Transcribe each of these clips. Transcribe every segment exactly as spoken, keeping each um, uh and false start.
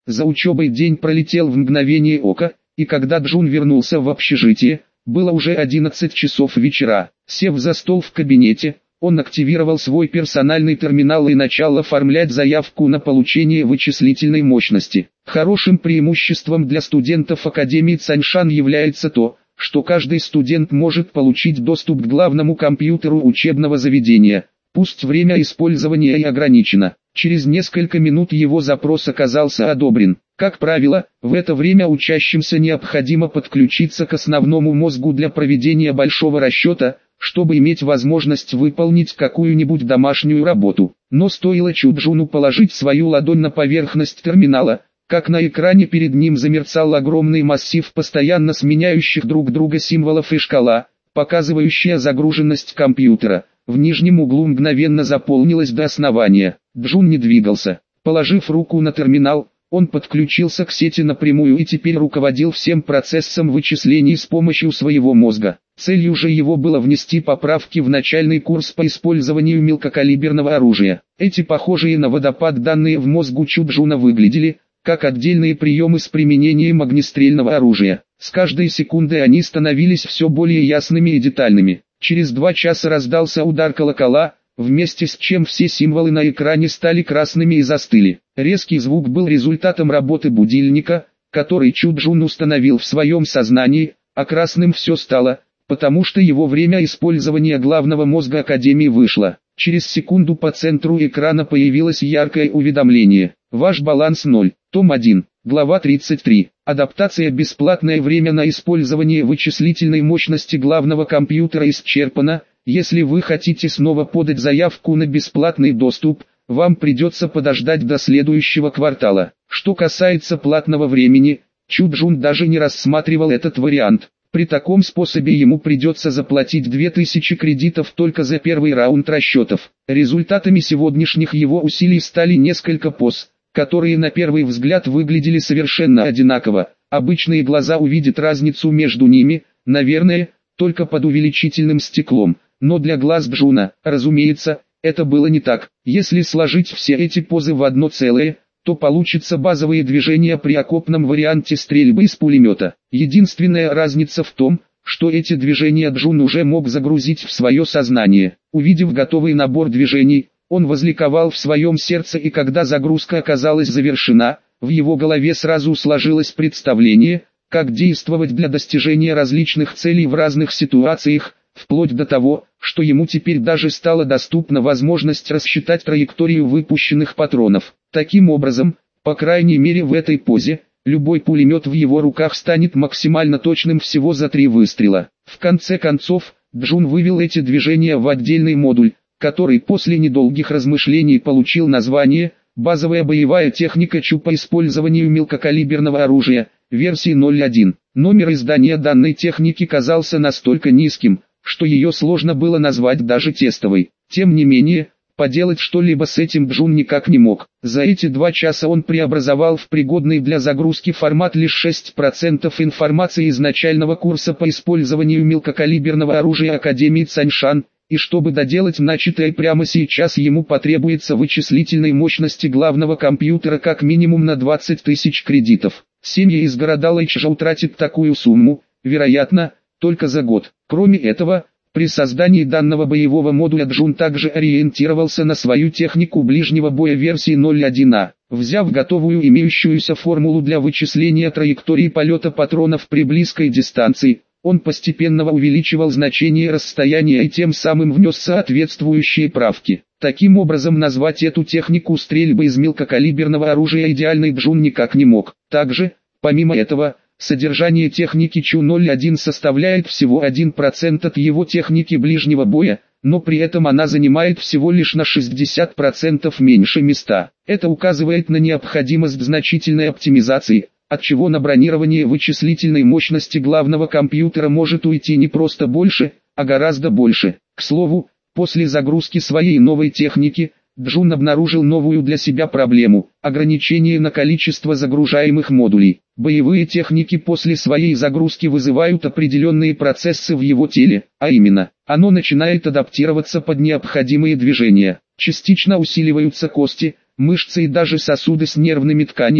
За учебой день пролетел в мгновение ока, и когда Джун вернулся в общежитие, было уже одиннадцать часов вечера. Сев за стол в кабинете, он активировал свой персональный терминал и начал оформлять заявку на получение вычислительной мощности. Хорошим преимуществом для студентов Академии Цаньшан является то, что каждый студент может получить доступ к главному компьютеру учебного заведения, пусть время использования и ограничено. Через несколько минут его запрос оказался одобрен. Как правило, в это время учащимся необходимо подключиться к основному мозгу для проведения большого расчета, чтобы иметь возможность выполнить какую-нибудь домашнюю работу. Но стоило Чуджуну положить свою ладонь на поверхность терминала, как на экране перед ним замерцал огромный массив постоянно сменяющих друг друга символов и шкала, показывающая загруженность компьютера. В нижнем углу мгновенно заполнилось до основания. Джун не двигался. Положив руку на терминал, он подключился к сети напрямую и теперь руководил всем процессом вычислений с помощью своего мозга. Целью же его было внести поправки в начальный курс по использованию мелкокалиберного оружия. Эти похожие на водопад данные в мозгу Чуджуна выглядели как отдельные приемы с применением огнестрельного оружия. С каждой секундой они становились все более ясными и детальными. Через два часа раздался удар колокола, вместе с чем все символы на экране стали красными и застыли. Резкий звук был результатом работы будильника, который Чуджун установил в своем сознании, а красным все стало, потому что его время использования главного мозга Академии вышло. Через секунду по центру экрана появилось яркое уведомление. Ваш баланс ноль. Том один. Глава тридцать три. Адаптация. Бесплатное время на использование вычислительной мощности главного компьютера исчерпано. Если вы хотите снова подать заявку на бесплатный доступ, вам придется подождать до следующего квартала. Что касается платного времени, Чуджун даже не рассматривал этот вариант. При таком способе ему придется заплатить две тысячи кредитов только за первый раунд расчетов. Результатами сегодняшних его усилий стали несколько поз, которые на первый взгляд выглядели совершенно одинаково. Обычные глаза увидят разницу между ними, наверное, только под увеличительным стеклом. Но для глаз Джуна, разумеется, это было не так. Если сложить все эти позы в одно целое, то получится базовые движения при окопном варианте стрельбы из пулемета. Единственная разница в том, что эти движения Джун уже мог загрузить в свое сознание. Увидев готовый набор движений, он возликовал в своем сердце, и когда загрузка оказалась завершена, в его голове сразу сложилось представление, как действовать для достижения различных целей в разных ситуациях, вплоть до того, что ему теперь даже стала доступна возможность рассчитать траекторию выпущенных патронов. Таким образом, по крайней мере в этой позе, любой пулемет в его руках станет максимально точным всего за три выстрела. В конце концов, Джун вывел эти движения в отдельный модуль, который после недолгих размышлений получил название «Базовая боевая техника ЧУ по использованию мелкокалиберного оружия», версии ноль один. Номер издания данной техники казался настолько низким, что ее сложно было назвать даже тестовой. Тем не менее, поделать что-либо с этим Джун никак не мог. За эти два часа он преобразовал в пригодный для загрузки формат лишь шесть процентов информации из начального курса по использованию мелкокалиберного оружия Академии Цаньшан, и чтобы доделать начатое прямо сейчас, ему потребуется вычислительной мощности главного компьютера как минимум на двадцать тысяч кредитов. Семья из города Лэйчжа утратит такую сумму, вероятно, только за год. Кроме этого, при создании данного боевого модуля Джун также ориентировался на свою технику ближнего боя версии ноль один а. Взяв готовую имеющуюся формулу для вычисления траектории полета патронов при близкой дистанции, он постепенно увеличивал значение расстояния и тем самым внес соответствующие правки. Таким образом, назвать эту технику стрельбы из мелкокалиберного оружия идеальной Джун никак не мог. Также, помимо этого, содержание техники ЧУ ноль один составляет всего один процент от его техники ближнего боя, но при этом она занимает всего лишь на шестьдесят процентов меньше места. Это указывает на необходимость значительной оптимизации, отчего на бронирование вычислительной мощности главного компьютера может уйти не просто больше, а гораздо больше. К слову, после загрузки своей новой техники, Джун обнаружил новую для себя проблему – ограничение на количество загружаемых модулей. Боевые техники после своей загрузки вызывают определенные процессы в его теле, а именно, оно начинает адаптироваться под необходимые движения. Частично усиливаются кости, мышцы и даже сосуды с нервными тканями,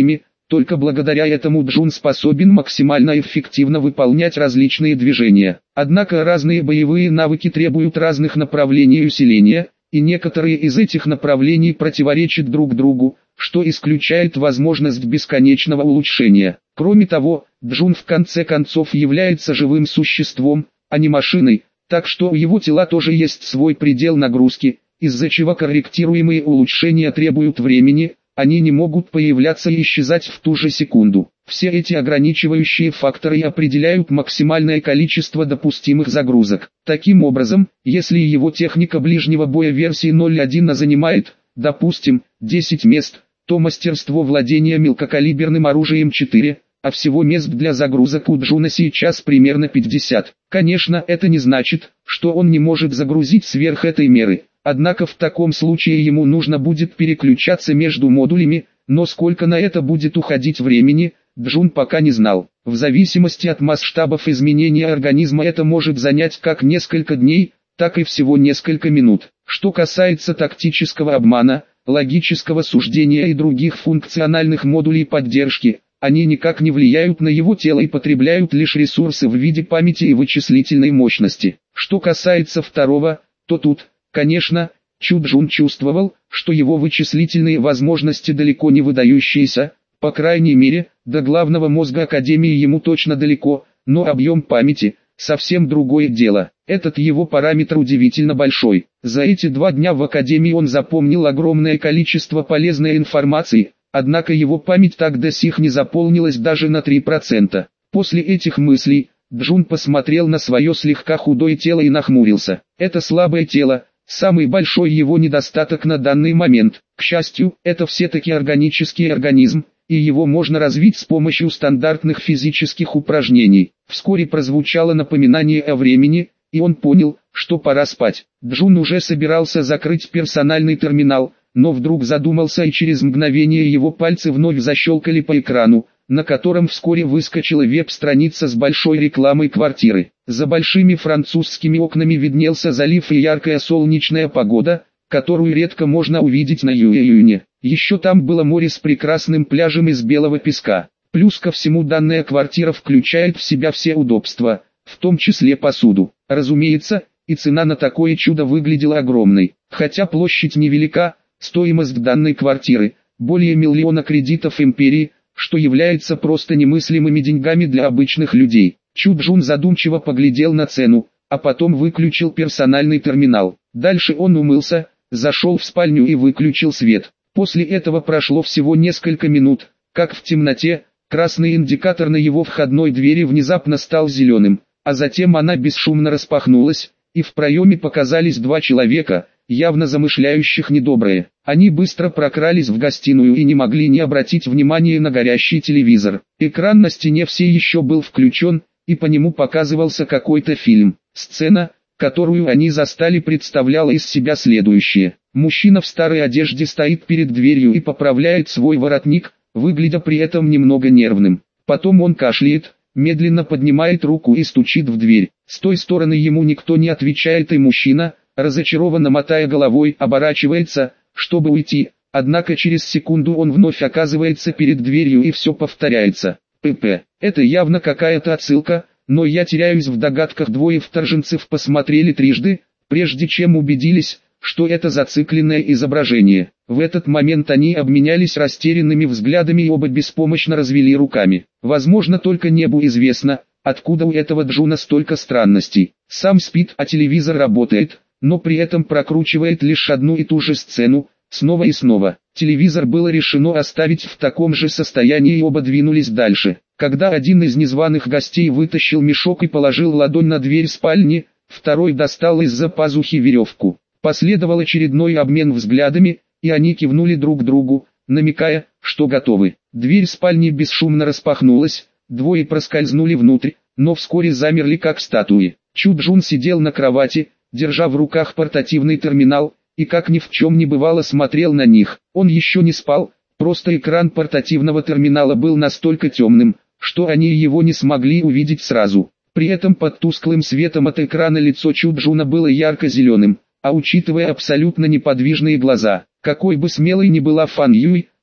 Только благодаря этому Джун способен максимально эффективно выполнять различные движения. Однако разные боевые навыки требуют разных направлений усиления, и некоторые из этих направлений противоречат друг другу, что исключает возможность бесконечного улучшения. Кроме того, Джун в конце концов является живым существом, а не машиной, так что у его тела тоже есть свой предел нагрузки, из-за чего корректируемые улучшения требуют времени, они не могут появляться и исчезать в ту же секунду. Все эти ограничивающие факторы определяют максимальное количество допустимых загрузок. Таким образом, если его техника ближнего боя версии ноль точка один занимает, допустим, десять мест, то мастерство владения мелкокалиберным оружием четыре, а всего мест для загрузок у Джуна сейчас примерно пятьдесят. Конечно, это не значит, что он не может загрузить сверх этой меры, однако в таком случае ему нужно будет переключаться между модулями, но сколько на это будет уходить времени, Джун пока не знал. В зависимости от масштабов изменения организма это может занять как несколько дней, так и всего несколько минут. Что касается тактического обмана, логического суждения и других функциональных модулей поддержки, они никак не влияют на его тело и потребляют лишь ресурсы в виде памяти и вычислительной мощности. Что касается второго, то тут, конечно, Чу Джун чувствовал, что его вычислительные возможности далеко не выдающиеся, по крайней мере, до главного мозга Академии ему точно далеко, но объем памяти – совсем другое дело. Этот его параметр удивительно большой. За эти два дня в Академии он запомнил огромное количество полезной информации, однако его память так до сих не заполнилась даже на три процента. После этих мыслей, Джун посмотрел на свое слегка худое тело и нахмурился. Это слабое тело, самый большой его недостаток на данный момент. К счастью, это все-таки органический организм, и его можно развить с помощью стандартных физических упражнений. Вскоре прозвучало напоминание о времени, и он понял, что пора спать. Джун уже собирался закрыть персональный терминал, но вдруг задумался, и через мгновение его пальцы вновь защелкали по экрану, на котором вскоре выскочила веб-страница с большой рекламой квартиры. За большими французскими окнами виднелся залив и яркая солнечная погода, которую редко можно увидеть на июне. Еще там было море с прекрасным пляжем из белого песка. Плюс ко всему данная квартира включает в себя все удобства, в том числе посуду. Разумеется, и цена на такое чудо выглядела огромной. Хотя площадь невелика, стоимость данной квартиры – более миллиона кредитов империи, что является просто немыслимыми деньгами для обычных людей. Чу Джун задумчиво поглядел на цену, а потом выключил персональный терминал. Дальше он умылся, зашел в спальню и выключил свет. После этого прошло всего несколько минут, как в темноте, красный индикатор на его входной двери внезапно стал зеленым, а затем она бесшумно распахнулась, и в проеме показались два человека, явно замышляющих недоброе. Они быстро прокрались в гостиную и не могли не обратить внимания на горящий телевизор. Экран на стене все еще был включен, и по нему показывался какой-то фильм. Сцена, которую они застали, представляла из себя следующее. Мужчина в старой одежде стоит перед дверью и поправляет свой воротник, выглядя при этом немного нервным. Потом он кашляет, медленно поднимает руку и стучит в дверь. С той стороны ему никто не отвечает, и мужчина, разочарованно мотая головой, оборачивается, чтобы уйти, однако через секунду он вновь оказывается перед дверью и все повторяется. ПП. Это явно какая-то отсылка, но я теряюсь в догадках. Двое вторженцев посмотрели трижды, прежде чем убедились, что это зацикленное изображение. В этот момент они обменялись растерянными взглядами и оба беспомощно развели руками. Возможно, только небу известно, откуда у этого Джуна столько странностей. Сам спит, а телевизор работает, но при этом прокручивает лишь одну и ту же сцену, снова и снова. Телевизор было решено оставить в таком же состоянии, и оба двинулись дальше. Когда один из незваных гостей вытащил мешок и положил ладонь на дверь спальни, второй достал из-за пазухи веревку. Последовал очередной обмен взглядами, и они кивнули друг другу, намекая, что готовы. Дверь спальни бесшумно распахнулась, двое проскользнули внутрь, но вскоре замерли как статуи. Чу Джун сидел на кровати, держа в руках портативный терминал, и как ни в чем не бывало смотрел на них. Он еще не спал, просто экран портативного терминала был настолько темным, что они его не смогли увидеть сразу. При этом под тусклым светом от экрана лицо Чу Джуна было ярко-зеленым, а учитывая абсолютно неподвижные глаза, какой бы смелой ни была Фан Юй,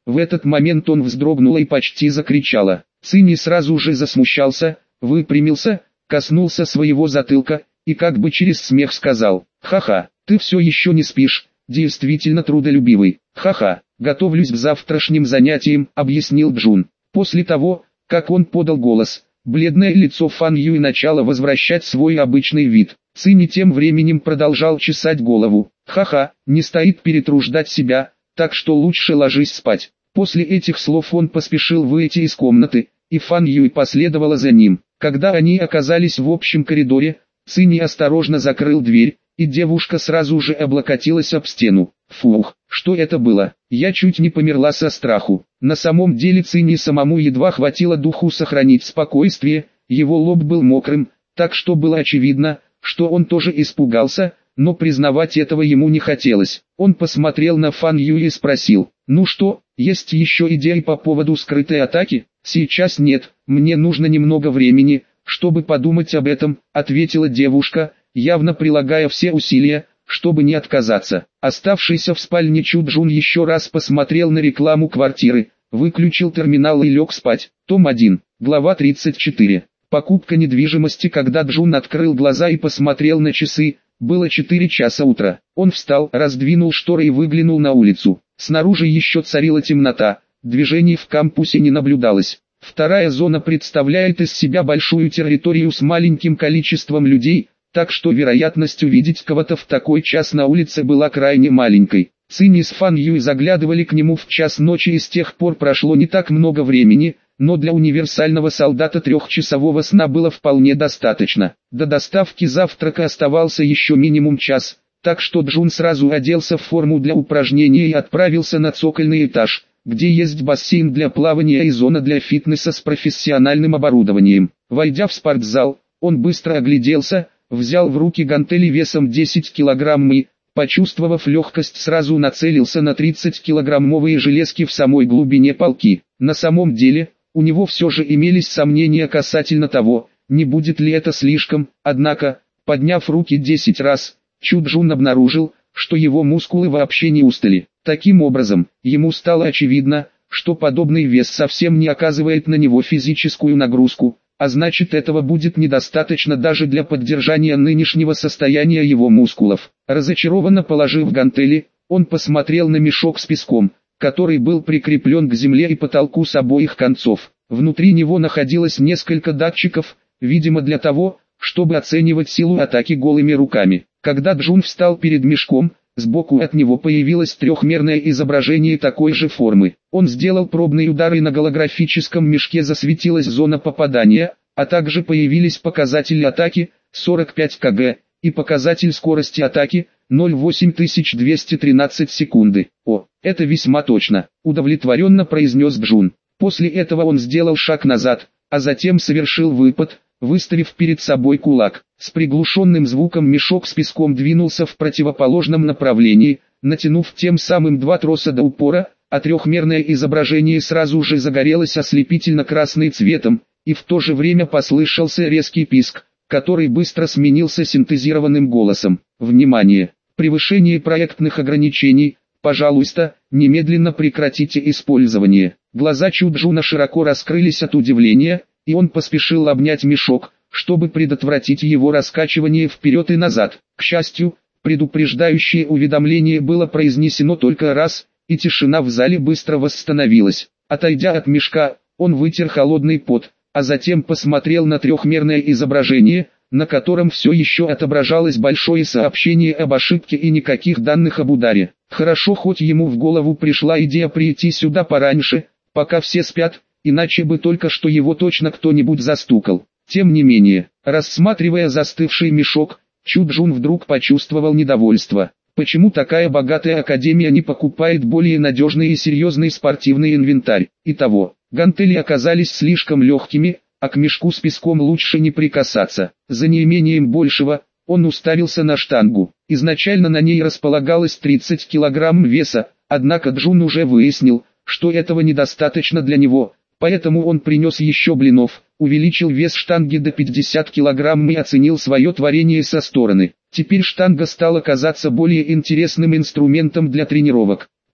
В этот момент он вздрогнула и почти закричала. Цинни сразу же засмущался, выпрямился, коснулся своего затылка, и как бы через смех сказал: «Ха-ха, ты все еще не спишь, действительно трудолюбивый, ха-ха, готовлюсь к завтрашним занятиям», объяснил Джун. После того, как он подал голос, бледное лицо Фан Юй начало возвращать свой обычный вид. Цинни тем временем продолжал чесать голову. «Ха-ха, не стоит перетруждать себя, так что лучше ложись спать». После этих слов он поспешил выйти из комнаты, и Фан Юй последовала за ним. Когда они оказались в общем коридоре, Цинни осторожно закрыл дверь, и девушка сразу же облокотилась об стену. Фух, что это было? Я чуть не померла со страху. На самом деле Цинни самому едва хватило духу сохранить спокойствие, его лоб был мокрым, так что было очевидно, что он тоже испугался, но признавать этого ему не хотелось. Он посмотрел на Фан Юй и спросил: «Ну что, есть еще идеи по поводу скрытой атаки?» «Сейчас нет, мне нужно немного времени, чтобы подумать об этом», — ответила девушка, явно прилагая все усилия, чтобы не отказаться. Оставшийся в спальне Чу Джун еще раз посмотрел на рекламу квартиры, выключил терминал и лег спать. Том один, глава тридцать четыре. Покупка недвижимости. Когда Джун открыл глаза и посмотрел на часы, было четыре часа утра. Он встал, раздвинул шторы и выглянул на улицу. Снаружи еще царила темнота, движений в кампусе не наблюдалось. Вторая зона представляет из себя большую территорию с маленьким количеством людей, так что вероятность увидеть кого-то в такой час на улице была крайне маленькой. Цинни с Фан Юй заглядывали к нему в час ночи, и с тех пор прошло не так много времени, но для универсального солдата трехчасового сна было вполне достаточно. До доставки завтрака оставался еще минимум час, так что Джун сразу оделся в форму для упражнения и отправился на цокольный этаж, где есть бассейн для плавания и зона для фитнеса с профессиональным оборудованием. Войдя в спортзал, он быстро огляделся, взял в руки гантели весом десять килограмм и, почувствовав легкость, сразу нацелился на тридцатикилограммовые железки в самой глубине полки. На самом деле, у него все же имелись сомнения касательно того, не будет ли это слишком, однако, подняв руки десять раз, Чу Джун обнаружил, что его мускулы вообще не устали. Таким образом, ему стало очевидно, что подобный вес совсем не оказывает на него физическую нагрузку, а значит, этого будет недостаточно даже для поддержания нынешнего состояния его мускулов. Разочарованно положив гантели, он посмотрел на мешок с песком, который был прикреплен к земле и потолку с обоих концов. Внутри него находилось несколько датчиков, видимо для того, чтобы оценивать силу атаки голыми руками. Когда Джун встал перед мешком, сбоку от него появилось трехмерное изображение такой же формы. Он сделал пробный удар, и на голографическом мешке засветилась зона попадания, а также появились показатели атаки сорок пять километров и показатель скорости атаки ноль целых восемь тысяч двести тринадцать секунды. «О, это весьма точно», — удовлетворенно произнес Джун. После этого он сделал шаг назад, а затем совершил выпад, выставив перед собой кулак. С приглушенным звуком мешок с песком двинулся в противоположном направлении, натянув тем самым два троса до упора, а трехмерное изображение сразу же загорелось ослепительно-красным цветом, и в то же время послышался резкий писк, который быстро сменился синтезированным голосом. «Внимание! Превышение проектных ограничений, пожалуйста, немедленно прекратите использование». Глаза Чу Джуна широко раскрылись от удивления, и он поспешил обнять мешок, чтобы предотвратить его раскачивание вперед и назад. К счастью, предупреждающее уведомление было произнесено только раз, и тишина в зале быстро восстановилась. Отойдя от мешка, он вытер холодный пот, а затем посмотрел на трехмерное изображение, на котором все еще отображалось большое сообщение об ошибке и никаких данных об ударе. Хорошо, хоть ему в голову пришла идея прийти сюда пораньше, пока все спят, иначе бы только что его точно кто-нибудь застукал. Тем не менее, рассматривая застывший мешок, Чу Джун вдруг почувствовал недовольство. Почему такая богатая академия не покупает более надежный и серьезный спортивный инвентарь? Итого, гантели оказались слишком легкими, а к мешку с песком лучше не прикасаться. За неимением большего, он уставился на штангу. Изначально на ней располагалось тридцать килограмм веса, однако Джун уже выяснил, что этого недостаточно для него, поэтому он принес еще блинов, увеличил вес штанги до пятидесяти килограмм и оценил свое творение со стороны. Теперь штанга стала казаться более интересным инструментом для тренировок.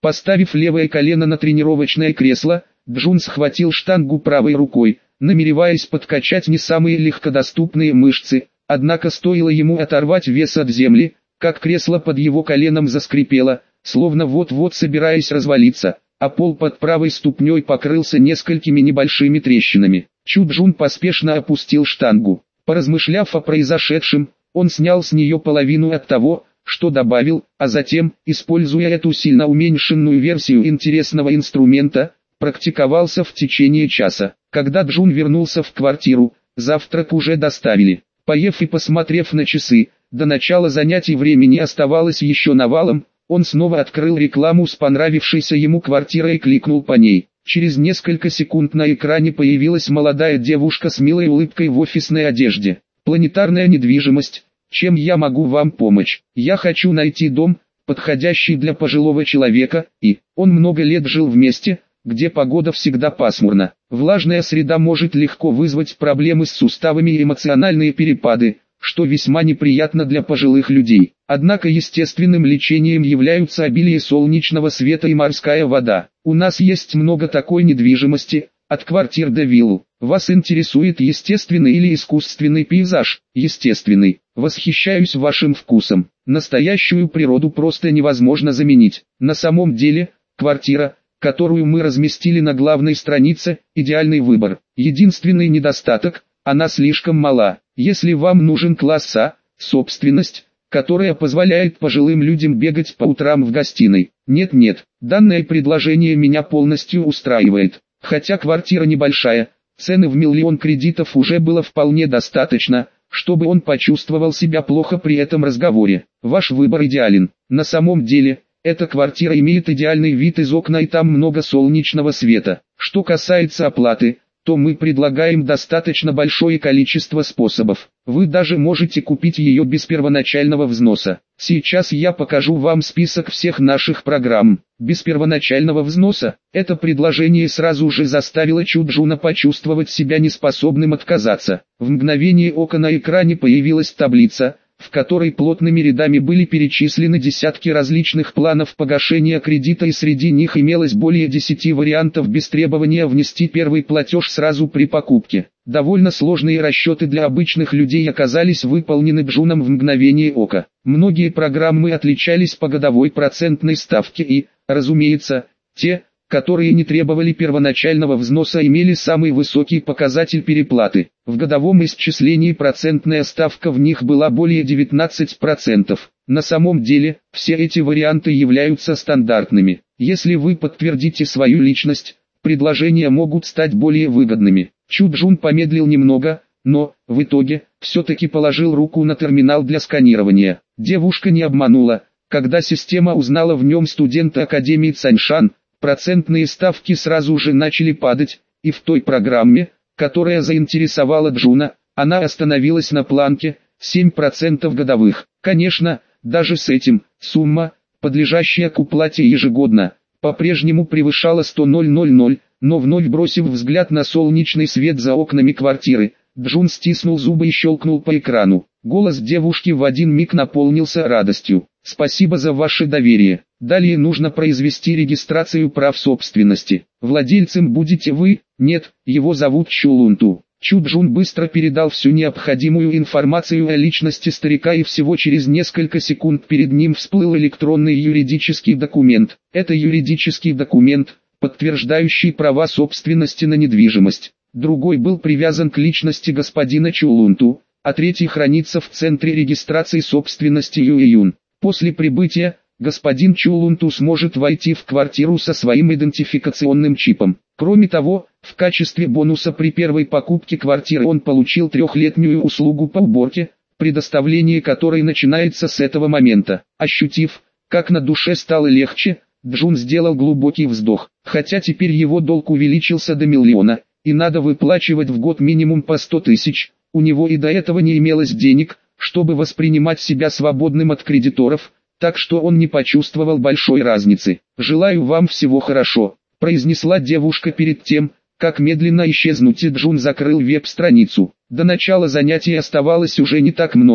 Поставив левое колено на тренировочное кресло, Джун схватил штангу правой рукой, намереваясь подкачать не самые легкодоступные мышцы, однако стоило ему оторвать вес от земли, как кресло под его коленом заскрипело, словно вот-вот собираясь развалиться, а пол под правой ступней покрылся несколькими небольшими трещинами. Чу Джун поспешно опустил штангу. Поразмышляв о произошедшем, он снял с нее половину от того, что добавил, а затем, используя эту сильно уменьшенную версию интересного инструмента, практиковался в течение часа. Когда Джун вернулся в квартиру, завтрак уже доставили. Поев и посмотрев на часы, до начала занятий времени оставалось еще навалом, он снова открыл рекламу с понравившейся ему квартирой и кликнул по ней. Через несколько секунд на экране появилась молодая девушка с милой улыбкой в офисной одежде. «Планетарная недвижимость. Чем я могу вам помочь? Я хочу найти дом, подходящий для пожилого человека, и он много лет жил в месте, где погода всегда пасмурна. Влажная среда может легко вызвать проблемы с суставами и эмоциональные перепады, что весьма неприятно для пожилых людей. Однако естественным лечением являются обилие солнечного света и морская вода. У нас есть много такой недвижимости, от квартир до вилл. Вас интересует естественный или искусственный пейзаж? Естественный. Восхищаюсь вашим вкусом. Настоящую природу просто невозможно заменить. На самом деле, квартира, которую мы разместили на главной странице, идеальный выбор. Единственный недостаток – она слишком мала. Если вам нужен класс А, собственность, которая позволяет пожилым людям бегать по утрам в гостиной. Нет-нет, данное предложение меня полностью устраивает. Хотя квартира небольшая, цены в миллион кредитов уже было вполне достаточно, чтобы он почувствовал себя плохо при этом разговоре. Ваш выбор идеален. На самом деле, эта квартира имеет идеальный вид из окна и там много солнечного света. Что касается оплаты, то мы предлагаем достаточно большое количество способов. Вы даже можете купить ее без первоначального взноса. Сейчас я покажу вам список всех наших программ. Без первоначального взноса, это предложение сразу же заставило Чу Джуна почувствовать себя неспособным отказаться. В мгновение ока на экране появилась таблица, в которой плотными рядами были перечислены десятки различных планов погашения кредита, и среди них имелось более десяти вариантов без требования внести первый платеж сразу при покупке. Довольно сложные расчеты для обычных людей оказались выполнены Джуном в мгновение ока. Многие программы отличались по годовой процентной ставке и, разумеется, те, которые не требовали первоначального взноса, имели самый высокий показатель переплаты. В годовом исчислении процентная ставка в них была более девятнадцати процентов. На самом деле, все эти варианты являются стандартными. Если вы подтвердите свою личность, предложения могут стать более выгодными. Чу Джун помедлил немного, но, в итоге, все-таки положил руку на терминал для сканирования. Девушка не обманула, когда система узнала в нем студента Академии Цаньшан. Процентные ставки сразу же начали падать, и в той программе, которая заинтересовала Джуна, она остановилась на планке семь процентов годовых. Конечно, даже с этим, сумма, подлежащая к уплате ежегодно, по-прежнему превышала сто тысяч, но вновь бросив взгляд на солнечный свет за окнами квартиры, Джун стиснул зубы и щелкнул по экрану. Голос девушки в один миг наполнился радостью. «Спасибо за ваше доверие. Далее нужно произвести регистрацию прав собственности. Владельцем будете вы?» «Нет, его зовут Чу Лунту». Чу Джун быстро передал всю необходимую информацию о личности старика, и всего через несколько секунд перед ним всплыл электронный юридический документ. Это юридический документ, подтверждающий права собственности на недвижимость. Другой был привязан к личности господина Чу Лунту, а третий хранится в Центре регистрации собственности Юэюн. После прибытия, господин Чу Лунту сможет войти в квартиру со своим идентификационным чипом. Кроме того, в качестве бонуса при первой покупке квартиры он получил трехлетнюю услугу по уборке, предоставление которой начинается с этого момента. Ощутив, как на душе стало легче, Джун сделал глубокий вздох. Хотя теперь его долг увеличился до миллиона, и надо выплачивать в год минимум по сто тысяч, у него и до этого не имелось денег, чтобы воспринимать себя свободным от кредиторов, так что он не почувствовал большой разницы. «Желаю вам всего хорошо», — произнесла девушка перед тем, как медленно исчезнуть, и Джун закрыл веб-страницу. До начала занятия оставалось уже не так много,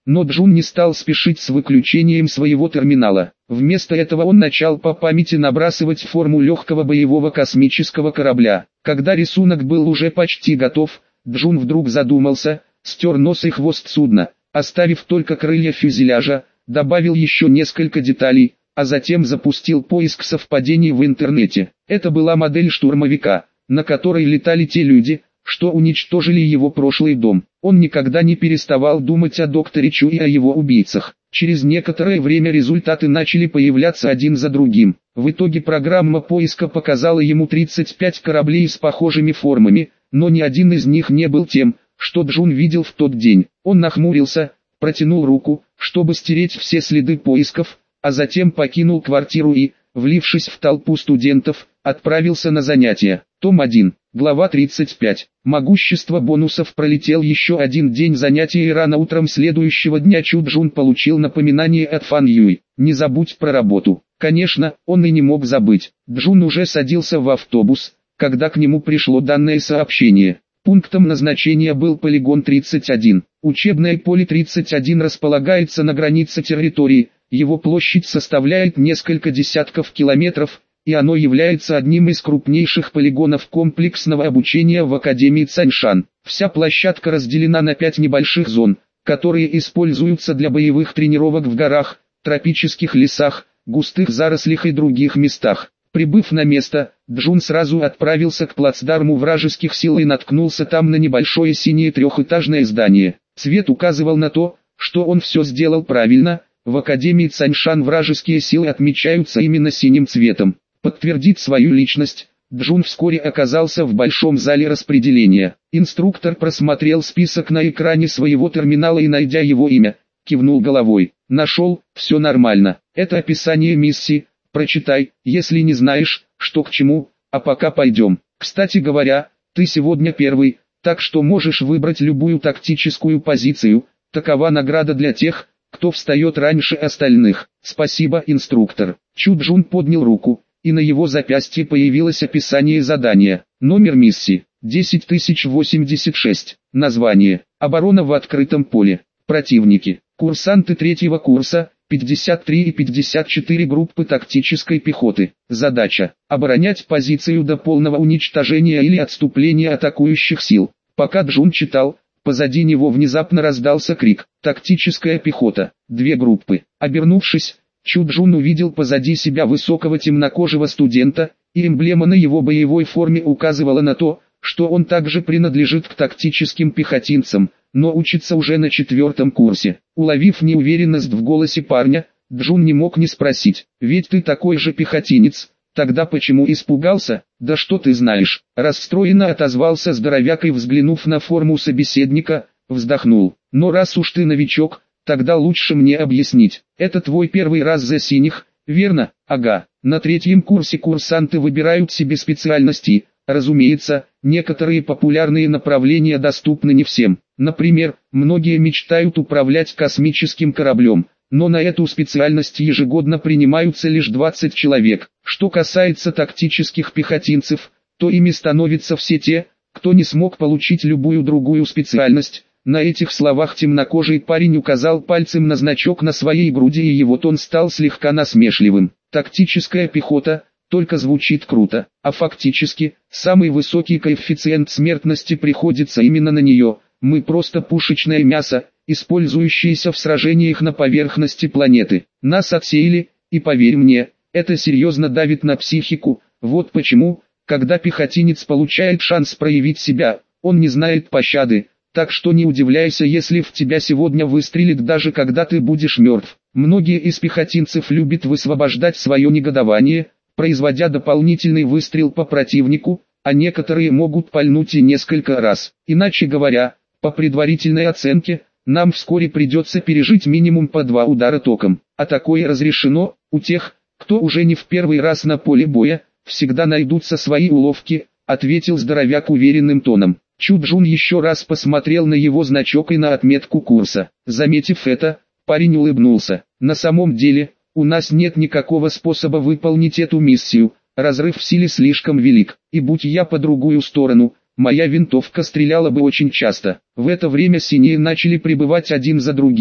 Но Джун не стал спешить с выключением своего терминала. Вместо этого он начал по памяти набрасывать форму легкого боевого космического корабля. Когда рисунок был уже почти готов, Джун вдруг задумался, стер нос и хвост судна, оставив только крылья фюзеляжа, добавил еще несколько деталей, а затем запустил поиск совпадений в интернете. Это была модель штурмовика, на которой летали те люди, что уничтожили его прошлый дом. Он никогда не переставал думать о докторе Чу и о его убийцах. Через некоторое время результаты начали появляться один за другим. В итоге программа поиска показала ему тридцать пять кораблей с похожими формами, но ни один из них не был тем, что Джун видел в тот день. Он нахмурился, протянул руку, чтобы стереть все следы поисков, а затем покинул квартиру и, влившись в толпу студентов, отправился на занятия. Том один, глава тридцать пять. Могущество бонусов. Пролетел еще один день занятий, и рано утром следующего дня Чу Джун получил напоминание от Фан Юй: «Не забудь про работу». Конечно, он и не мог забыть. Джун уже садился в автобус, когда к нему пришло данное сообщение. Пунктом назначения был полигон тридцать один. Учебное поле тридцать один располагается на границе территории, его площадь составляет несколько десятков километров, и оно является одним из крупнейших полигонов комплексного обучения в Академии Цаньшан. Вся площадка разделена на пять небольших зон, которые используются для боевых тренировок в горах, тропических лесах, густых зарослях и других местах. Прибыв на место, Джун сразу отправился к плацдарму вражеских сил и наткнулся там на небольшое синее трехэтажное здание. Цвет указывал на то, что он все сделал правильно. В Академии Цаньшан вражеские силы отмечаются именно синим цветом. Подтвердить свою личность, Джун вскоре оказался в большом зале распределения. Инструктор просмотрел список на экране своего терминала и, найдя его имя, кивнул головой. «Нашел, все нормально. Это описание миссии. Прочитай, если не знаешь, что к чему, а пока пойдем. Кстати говоря, ты сегодня первый, так что можешь выбрать любую тактическую позицию. Такова награда для тех, кто встает раньше остальных». «Спасибо, инструктор». Чу Джун поднял руку, и на его запястье появилось описание задания. Номер миссии десять тысяч восемьдесят шесть. Название: оборона в открытом поле. Противники: курсанты третьего курса, пятьдесят три и пятьдесят четыре группы тактической пехоты. Задача: оборонять позицию до полного уничтожения или отступления атакующих сил. Пока Джун читал, позади него внезапно раздался крик: «Тактическая пехота! Две группы!» Обернувшись, Чу Джун увидел позади себя высокого темнокожего студента, и эмблема на его боевой форме указывала на то, что он также принадлежит к тактическим пехотинцам, но учится уже на четвертом курсе. Уловив неуверенность в голосе парня, Джун не мог не спросить: «Ведь ты такой же пехотинец, тогда почему испугался?» «Да что ты знаешь», — расстроенно отозвался здоровяк и, взглянув на форму собеседника, вздохнул. «Но раз уж ты новичок, тогда лучше мне объяснить. Это твой первый раз за синих, верно?» «Ага. На третьем курсе курсанты выбирают себе специальности. Разумеется, некоторые популярные направления доступны не всем. Например, многие мечтают управлять космическим кораблем, но на эту специальность ежегодно принимаются лишь двадцать человек. Что касается тактических пехотинцев, то ими становятся все те, кто не смог получить любую другую специальность». На этих словах темнокожий парень указал пальцем на значок на своей груди, и его тон стал слегка насмешливым. «Тактическая пехота» только звучит круто, а фактически, самый высокий коэффициент смертности приходится именно на нее. Мы просто пушечное мясо, использующееся в сражениях на поверхности планеты. Нас отсеяли, и поверь мне, это серьезно давит на психику. Вот почему, когда пехотинец получает шанс проявить себя, он не знает пощады. Так что не удивляйся, если в тебя сегодня выстрелит, даже когда ты будешь мертв. Многие из пехотинцев любят высвобождать свое негодование, производя дополнительный выстрел по противнику, а некоторые могут пальнуть и несколько раз. Иначе говоря, по предварительной оценке, нам вскоре придется пережить минимум по два удара током. А такое разрешено. У тех, кто уже не в первый раз на поле боя, всегда найдутся свои уловки, ответил здоровяк уверенным тоном. Чу Джун еще раз посмотрел на его значок и на отметку курса. Заметив это, парень улыбнулся. «На самом деле, у нас нет никакого способа выполнить эту миссию, разрыв в силе слишком велик, и будь я по другую сторону, моя винтовка стреляла бы очень часто». В это время синие начали прибывать один за другим,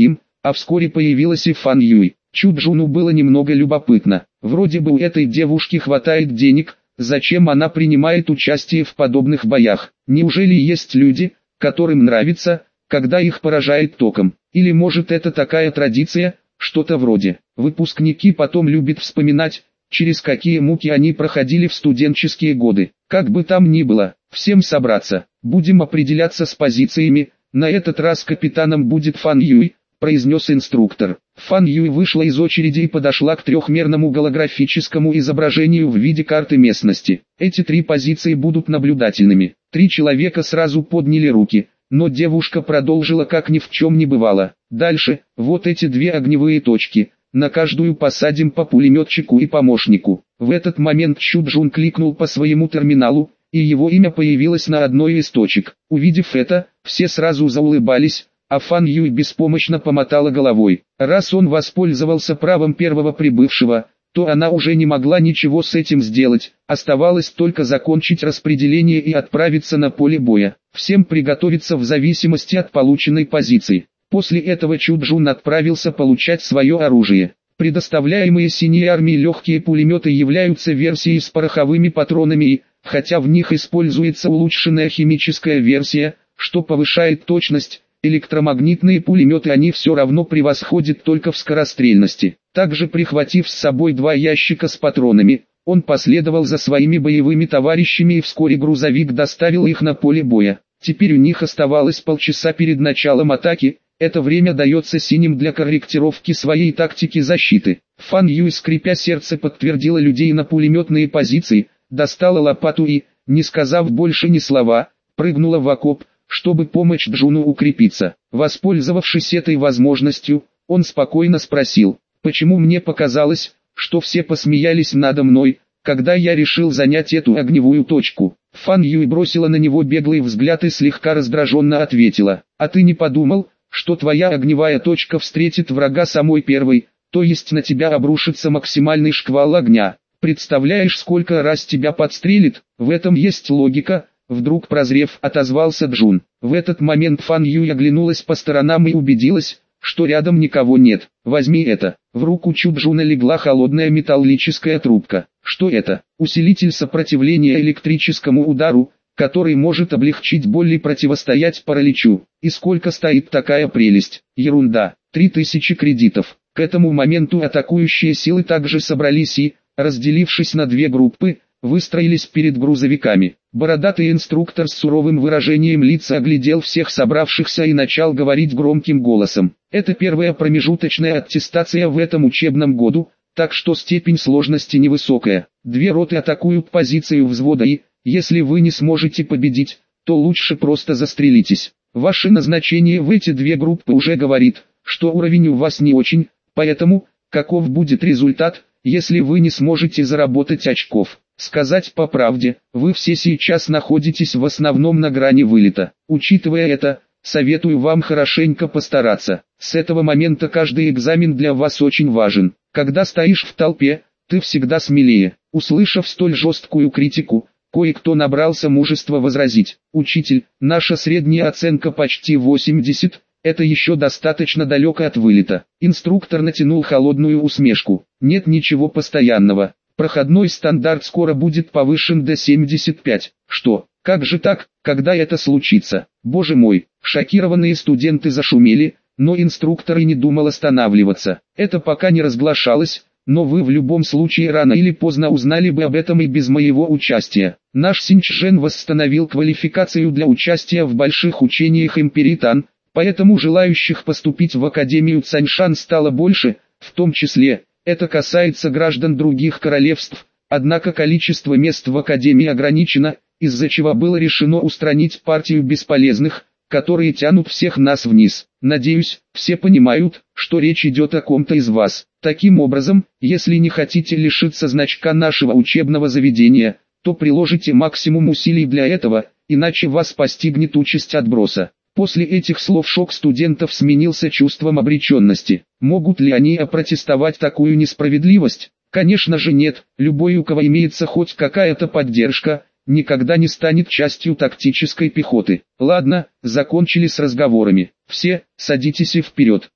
а вскоре появилась и Фан Юй. Чу Джуну было немного любопытно. Вроде бы у этой девушки хватает денег, зачем она принимает участие в подобных боях? Неужели есть люди, которым нравится, когда их поражает током? Или может это такая традиция, что-то вроде. Выпускники потом любят вспоминать, через какие муки они проходили в студенческие годы. Как бы там ни было, всем собраться, будем определяться с позициями, на этот раз капитаном будет Фан Юй, произнес инструктор. Фан Юй вышла из очереди и подошла к трехмерному голографическому изображению в виде карты местности. Эти три позиции будут наблюдательными. Три человека сразу подняли руки, но девушка продолжила как ни в чем не бывало. Дальше, вот эти две огневые точки, на каждую посадим по пулеметчику и помощнику. В этот момент Чу Джун кликнул по своему терминалу, и его имя появилось на одной из точек. Увидев это, все сразу заулыбались, а Фан Юй беспомощно помотала головой. Раз он воспользовался правом первого прибывшего, то она уже не могла ничего с этим сделать, оставалось только закончить распределение и отправиться на поле боя. Всем приготовиться в зависимости от полученной позиции. После этого Чу Джун отправился получать свое оружие. Предоставляемые синей армией легкие пулеметы являются версией с пороховыми патронами и, хотя в них используется улучшенная химическая версия, что повышает точность, электромагнитные пулеметы они все равно превосходят только в скорострельности. Также прихватив с собой два ящика с патронами, он последовал за своими боевыми товарищами и вскоре грузовик доставил их на поле боя. Теперь у них оставалось полчаса перед началом атаки, это время дается синим для корректировки своей тактики защиты. Фан Юй, скрипя сердце, подтвердила людей на пулеметные позиции, достала лопату и, не сказав больше ни слова, прыгнула в окоп, чтобы помочь Джуну укрепиться. Воспользовавшись этой возможностью, он спокойно спросил, почему мне показалось, что все посмеялись надо мной, когда я решил занять эту огневую точку. Фан Юй бросила на него беглый взгляд и слегка раздраженно ответила, а ты не подумал, что твоя огневая точка встретит врага самой первой, то есть на тебя обрушится максимальный шквал огня. Представляешь, сколько раз тебя подстрелит? В этом есть логика. Вдруг прозрев, отозвался Джун. В этот момент Фан Юй оглянулась по сторонам и убедилась, что рядом никого нет. Возьми это. В руку Чу Джуна легла холодная металлическая трубка. Что это? Усилитель сопротивления электрическому удару, который может облегчить боль и противостоять параличу. И сколько стоит такая прелесть? Ерунда. Три тысячи кредитов. К этому моменту атакующие силы также собрались и, разделившись на две группы, выстроились перед грузовиками. Бородатый инструктор с суровым выражением лица оглядел всех собравшихся и начал говорить громким голосом. Это первая промежуточная аттестация в этом учебном году, так что степень сложности невысокая. Две роты атакуют позицию взвода и, если вы не сможете победить, то лучше просто застрелитесь. Ваше назначение в эти две группы уже говорит, что уровень у вас не очень, поэтому, каков будет результат, если вы не сможете заработать очков? Сказать по правде, вы все сейчас находитесь в основном на грани вылета. Учитывая это, советую вам хорошенько постараться. С этого момента каждый экзамен для вас очень важен. Когда стоишь в толпе, ты всегда смелее. Услышав столь жесткую критику, кое-кто набрался мужества возразить. Учитель, наша средняя оценка почти восемьдесят, это еще достаточно далеко от вылета. Инструктор натянул холодную усмешку. Нет ничего постоянного. Проходной стандарт скоро будет повышен до семидесяти пяти. Что, как же так, когда это случится? Боже мой, шокированные студенты зашумели, но инструктор и не думал останавливаться. Это пока не разглашалось, но вы в любом случае рано или поздно узнали бы об этом и без моего участия. Наш Синьчжэн восстановил квалификацию для участия в больших учениях Империи Тан, поэтому желающих поступить в Академию Цаньшан стало больше, в том числе, это касается граждан других королевств, однако количество мест в Академии ограничено, из-за чего было решено устранить партию бесполезных, которые тянут всех нас вниз. Надеюсь, все понимают, что речь идет о ком-то из вас. Таким образом, если не хотите лишиться значка нашего учебного заведения, то приложите максимум усилий для этого, иначе вас постигнет участь отброса. После этих слов шок студентов сменился чувством обреченности. Могут ли они опротестовать такую несправедливость? Конечно же нет, любой, у кого имеется хоть какая-то поддержка, никогда не станет частью тактической пехоты. Ладно, закончили с разговорами. Все, садитесь и вперед.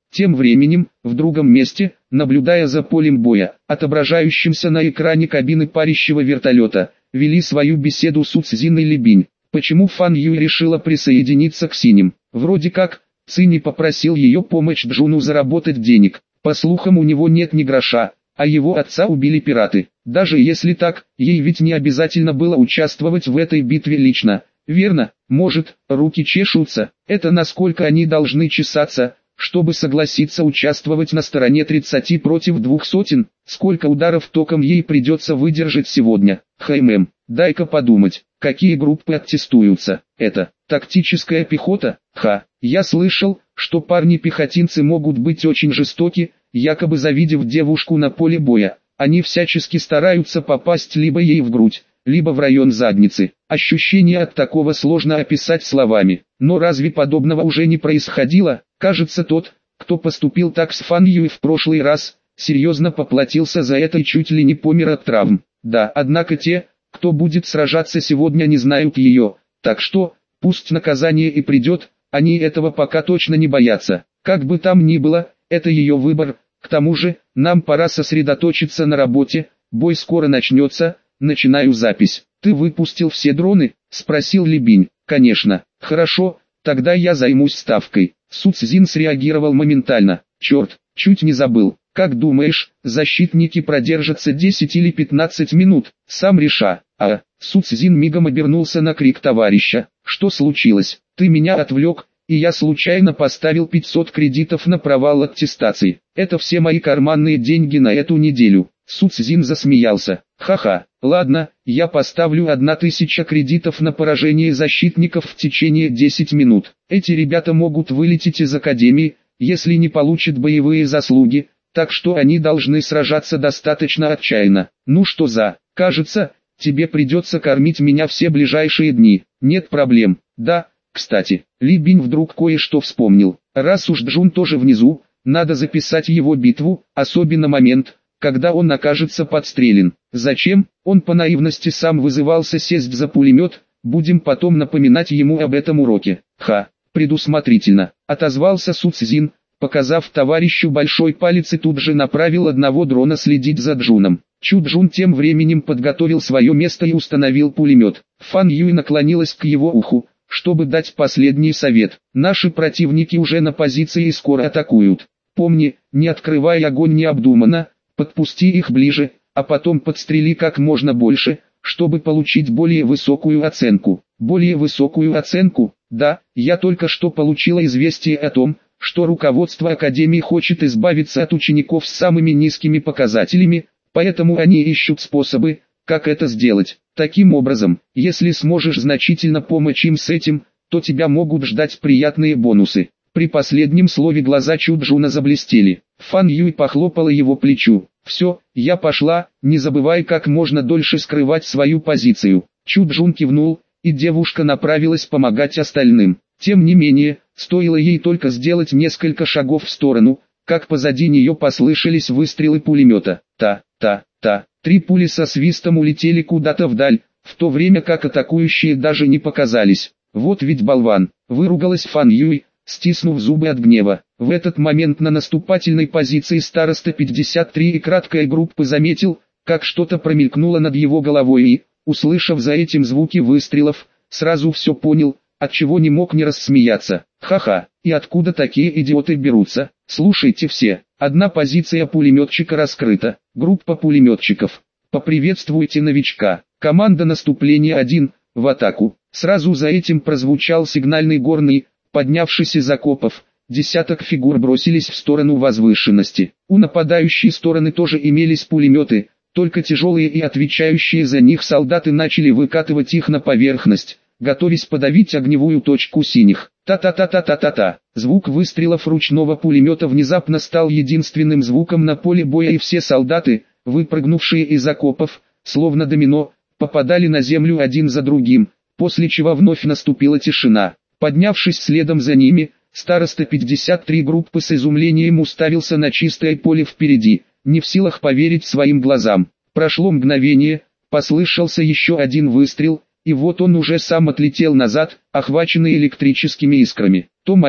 Тем временем, в другом месте, наблюдая за полем боя, отображающимся на экране кабины парящего вертолета, вели свою беседу Су Цзин и Ли Бинь. Почему Фан Юй решила присоединиться к синим? Вроде как, Цинь попросил ее помочь Джуну заработать денег. По слухам, у него нет ни гроша, а его отца убили пираты. Даже если так, ей ведь не обязательно было участвовать в этой битве лично. Верно, может, руки чешутся. Это насколько они должны чесаться, чтобы согласиться участвовать на стороне тридцати против двух сотен? Сколько ударов током ей придется выдержать сегодня? Хэймэм, дай-ка подумать, какие группы аттестуются. Это тактическая пехота? Ха, я слышал, что парни-пехотинцы могут быть очень жестоки, якобы завидев девушку на поле боя. Они всячески стараются попасть либо ей в грудь, либо в район задницы. Ощущение от такого сложно описать словами. Но разве подобного уже не происходило? Кажется, тот, кто поступил так с Фан Юй в прошлый раз, серьезно поплатился за это и чуть ли не помер от травм. Да, однако те, кто будет сражаться сегодня, не знают ее. Так что, пусть наказание и придет, они этого пока точно не боятся. Как бы там ни было, это ее выбор. К тому же, нам пора сосредоточиться на работе, бой скоро начнется. Начинаю запись. Ты выпустил все дроны? Спросил Ли Бинь. Конечно. Хорошо, тогда я займусь ставкой. Су Цзин среагировал моментально. Черт, чуть не забыл. Как думаешь, защитники продержатся десять или пятнадцать минут? Сам реша. А, Су Цзин мигом обернулся на крик товарища. Что случилось? Ты меня отвлек, и я случайно поставил пятьсот кредитов на провал аттестации. Это все мои карманные деньги на эту неделю. Су Цзин засмеялся. Ха-ха, ладно, я поставлю одна тысяча кредитов на поражение защитников в течение десяти минут. Эти ребята могут вылететь из академии, если не получат боевые заслуги, так что они должны сражаться достаточно отчаянно. Ну что за, кажется, тебе придется кормить меня все ближайшие дни. Нет проблем. Да, кстати, Ли Бинь вдруг кое-что вспомнил. Раз уж Джун тоже внизу, надо записать его битву, особенно момент, когда он окажется подстрелен. Зачем? Он по наивности сам вызывался сесть за пулемет, будем потом напоминать ему об этом уроке. Ха, предусмотрительно, отозвался Су Цзин, показав товарищу большой палец, и тут же направил одного дрона следить за Джуном. Чу Джун тем временем подготовил свое место и установил пулемет. Фан Юй наклонилась к его уху, чтобы дать последний совет. Наши противники уже на позиции и скоро атакуют. Помни, не открывай огонь необдуманно, подпусти их ближе, а потом подстрели как можно больше, чтобы получить более высокую оценку. Более высокую оценку? Да, я только что получила известие о том, что руководство Академии хочет избавиться от учеников с самыми низкими показателями, поэтому они ищут способы, как это сделать. Таким образом, если сможешь значительно помочь им с этим, то тебя могут ждать приятные бонусы. При последнем слове глаза Чу Джуна заблестели. Фан Юй похлопала его плечу. «Все, я пошла, не забывай как можно дольше скрывать свою позицию». Чу Джун кивнул, и девушка направилась помогать остальным. Тем не менее, стоило ей только сделать несколько шагов в сторону, как позади нее послышались выстрелы пулемета. Та-та-та. Три пули со свистом улетели куда-то вдаль, в то время как атакующие даже не показались. Вот ведь болван, выругалась Фан Юй, стиснув зубы от гнева. В этот момент на наступательной позиции староста пятьдесят три и краткой группы заметил, как что-то промелькнуло над его головой и, услышав за этим звуки выстрелов, сразу все понял, отчего не мог не рассмеяться. Ха-ха, и откуда такие идиоты берутся? Слушайте все, одна позиция пулеметчика раскрыта, группа пулеметчиков. Поприветствуйте новичка. Команда наступления один, в атаку. Сразу за этим прозвучал сигнальный горный, поднявшись из окопов. Десяток фигур бросились в сторону возвышенности. У нападающей стороны тоже имелись пулеметы, только тяжелые, и отвечающие за них солдаты начали выкатывать их на поверхность, готовясь подавить огневую точку синих. Та-та-та-та-та-та-та. Звук выстрелов ручного пулемета внезапно стал единственным звуком на поле боя, и все солдаты, выпрыгнувшие из окопов, словно домино, попадали на землю один за другим, после чего вновь наступила тишина. Поднявшись следом за ними, староста пятьдесят три группы с изумлением уставился на чистое поле впереди, не в силах поверить своим глазам. Прошло мгновение, послышался еще один выстрел, и вот он уже сам отлетел назад, охваченный электрическими искрами. Том один.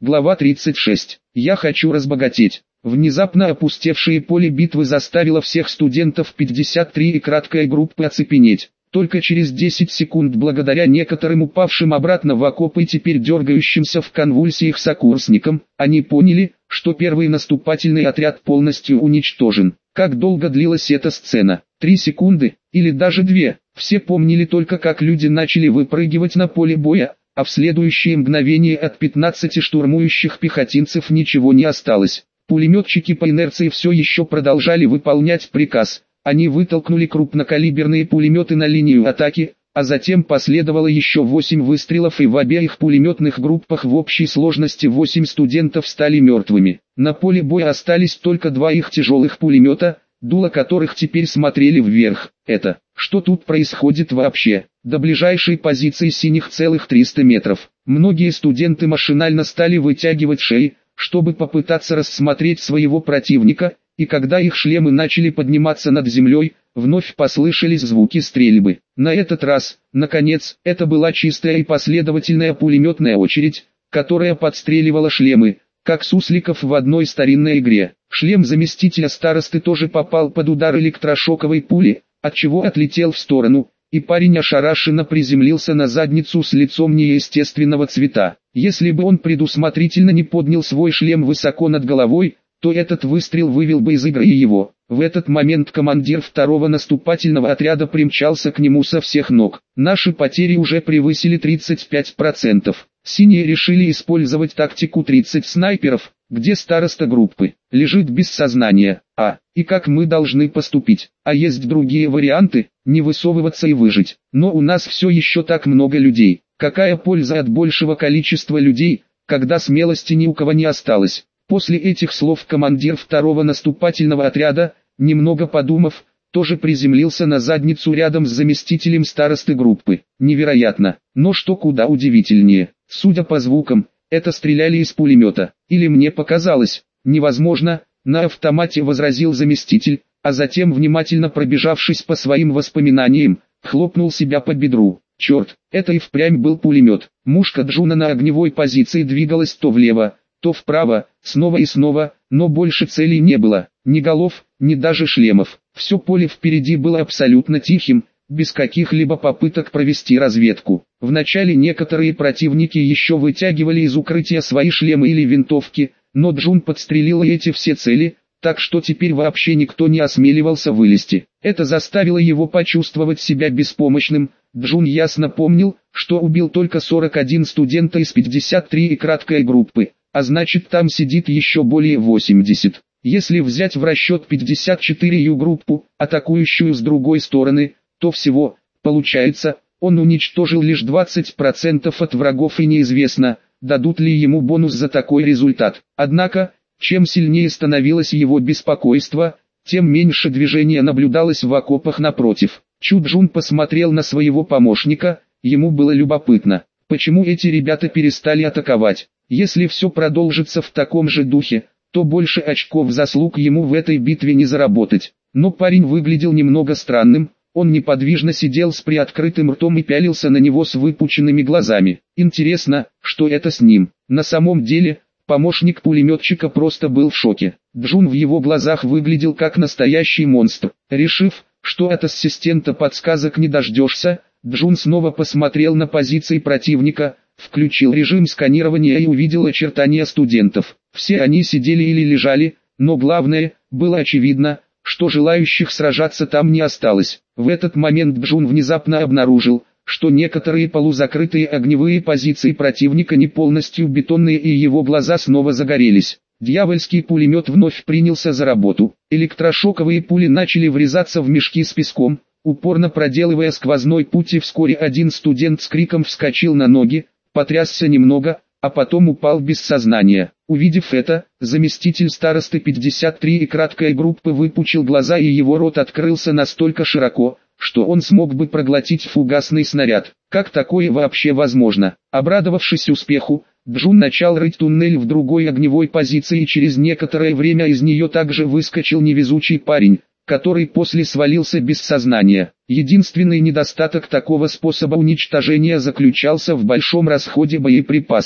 Глава тридцать шесть. Я хочу разбогатеть. Внезапно опустевшее поле битвы заставило всех студентов пятьдесят три и краткой группы оцепенеть. Только через десять секунд, благодаря некоторым упавшим обратно в окопы и теперь дергающимся в конвульсиях сокурсникам, они поняли, что первый наступательный отряд полностью уничтожен. Как долго длилась эта сцена? Три секунды? Или даже две? Все помнили только, как люди начали выпрыгивать на поле боя, а в следующее мгновение от пятнадцати штурмующих пехотинцев ничего не осталось. Пулеметчики по инерции все еще продолжали выполнять приказ. Они вытолкнули крупнокалиберные пулеметы на линию атаки, а затем последовало еще восемь выстрелов, и в обеих пулеметных группах в общей сложности восемь студентов стали мертвыми. На поле боя остались только два их тяжелых пулемета, дула которых теперь смотрели вверх. Это, что тут происходит вообще? До ближайшей позиции синих целых триста метров. Многие студенты машинально стали вытягивать шеи, чтобы попытаться рассмотреть своего противника, и когда их шлемы начали подниматься над землей, вновь послышались звуки стрельбы. На этот раз, наконец, это была чистая и последовательная пулеметная очередь, которая подстреливала шлемы, как сусликов в одной старинной игре. Шлем заместителя старосты тоже попал под удар электрошоковой пули, отчего отлетел в сторону, и парень ошарашенно приземлился на задницу с лицом неестественного цвета. Если бы он предусмотрительно не поднял свой шлем высоко над головой, то этот выстрел вывел бы из игры и его. В этот момент командир второго наступательного отряда примчался к нему со всех ног. Наши потери уже превысили тридцать пять процентов. Синие решили использовать тактику тридцать снайперов, где староста группы лежит без сознания. А, и как мы должны поступить? А есть другие варианты? Не высовываться и выжить. Но у нас все еще так много людей. Какая польза от большего количества людей, когда смелости ни у кого не осталось? После этих слов командир второго наступательного отряда, немного подумав, тоже приземлился на задницу рядом с заместителем старосты группы. Невероятно, но что куда удивительнее, судя по звукам, это стреляли из пулемета. Или мне показалось? Невозможно, на автомате возразил заместитель, а затем, внимательно пробежавшись по своим воспоминаниям, хлопнул себя по бедру. Черт, это и впрямь был пулемет. Мушка Джуна на огневой позиции двигалась то влево, то вправо, снова и снова, но больше целей не было, ни голов, ни даже шлемов. Все поле впереди было абсолютно тихим, без каких-либо попыток провести разведку. Вначале некоторые противники еще вытягивали из укрытия свои шлемы или винтовки, но Джун подстрелил эти все цели, так что теперь вообще никто не осмеливался вылезти. Это заставило его почувствовать себя беспомощным. Джун ясно помнил, что убил только сорок один студента из пятьдесят три и краткой группы. А значит, там сидит еще более восьмидесяти. Если взять в расчет пятьдесят четыре ю группу, атакующую с другой стороны, то всего, получается, он уничтожил лишь двадцать процентов от врагов, и неизвестно, дадут ли ему бонус за такой результат. Однако, чем сильнее становилось его беспокойство, тем меньше движения наблюдалось в окопах напротив. Чу Джун посмотрел на своего помощника, ему было любопытно, почему эти ребята перестали атаковать. Если все продолжится в таком же духе, то больше очков заслуг ему в этой битве не заработать. Но парень выглядел немного странным, он неподвижно сидел с приоткрытым ртом и пялился на него с выпученными глазами. Интересно, что это с ним? На самом деле, помощник пулеметчика просто был в шоке. Джун в его глазах выглядел как настоящий монстр. Решив, что от ассистента подсказок не дождешься, Джун снова посмотрел на позиции противника, включил режим сканирования и увидел очертания студентов. Все они сидели или лежали, но главное, было очевидно, что желающих сражаться там не осталось. В этот момент Джун внезапно обнаружил, что некоторые полузакрытые огневые позиции противника не полностью бетонные, и его глаза снова загорелись. Дьявольский пулемет вновь принялся за работу. Электрошоковые пули начали врезаться в мешки с песком, упорно проделывая сквозной путь, и вскоре один студент с криком вскочил на ноги, потрясся немного, а потом упал без сознания. Увидев это, заместитель старосты пятьдесят три и краткой группы выпучил глаза, и его рот открылся настолько широко, что он смог бы проглотить фугасный снаряд. Как такое вообще возможно? Обрадовавшись успеху, Джун начал рыть туннель в другой огневой позиции, и через некоторое время из нее также выскочил невезучий парень, который после свалился без сознания. Единственный недостаток такого способа уничтожения заключался в большом расходе боеприпасов.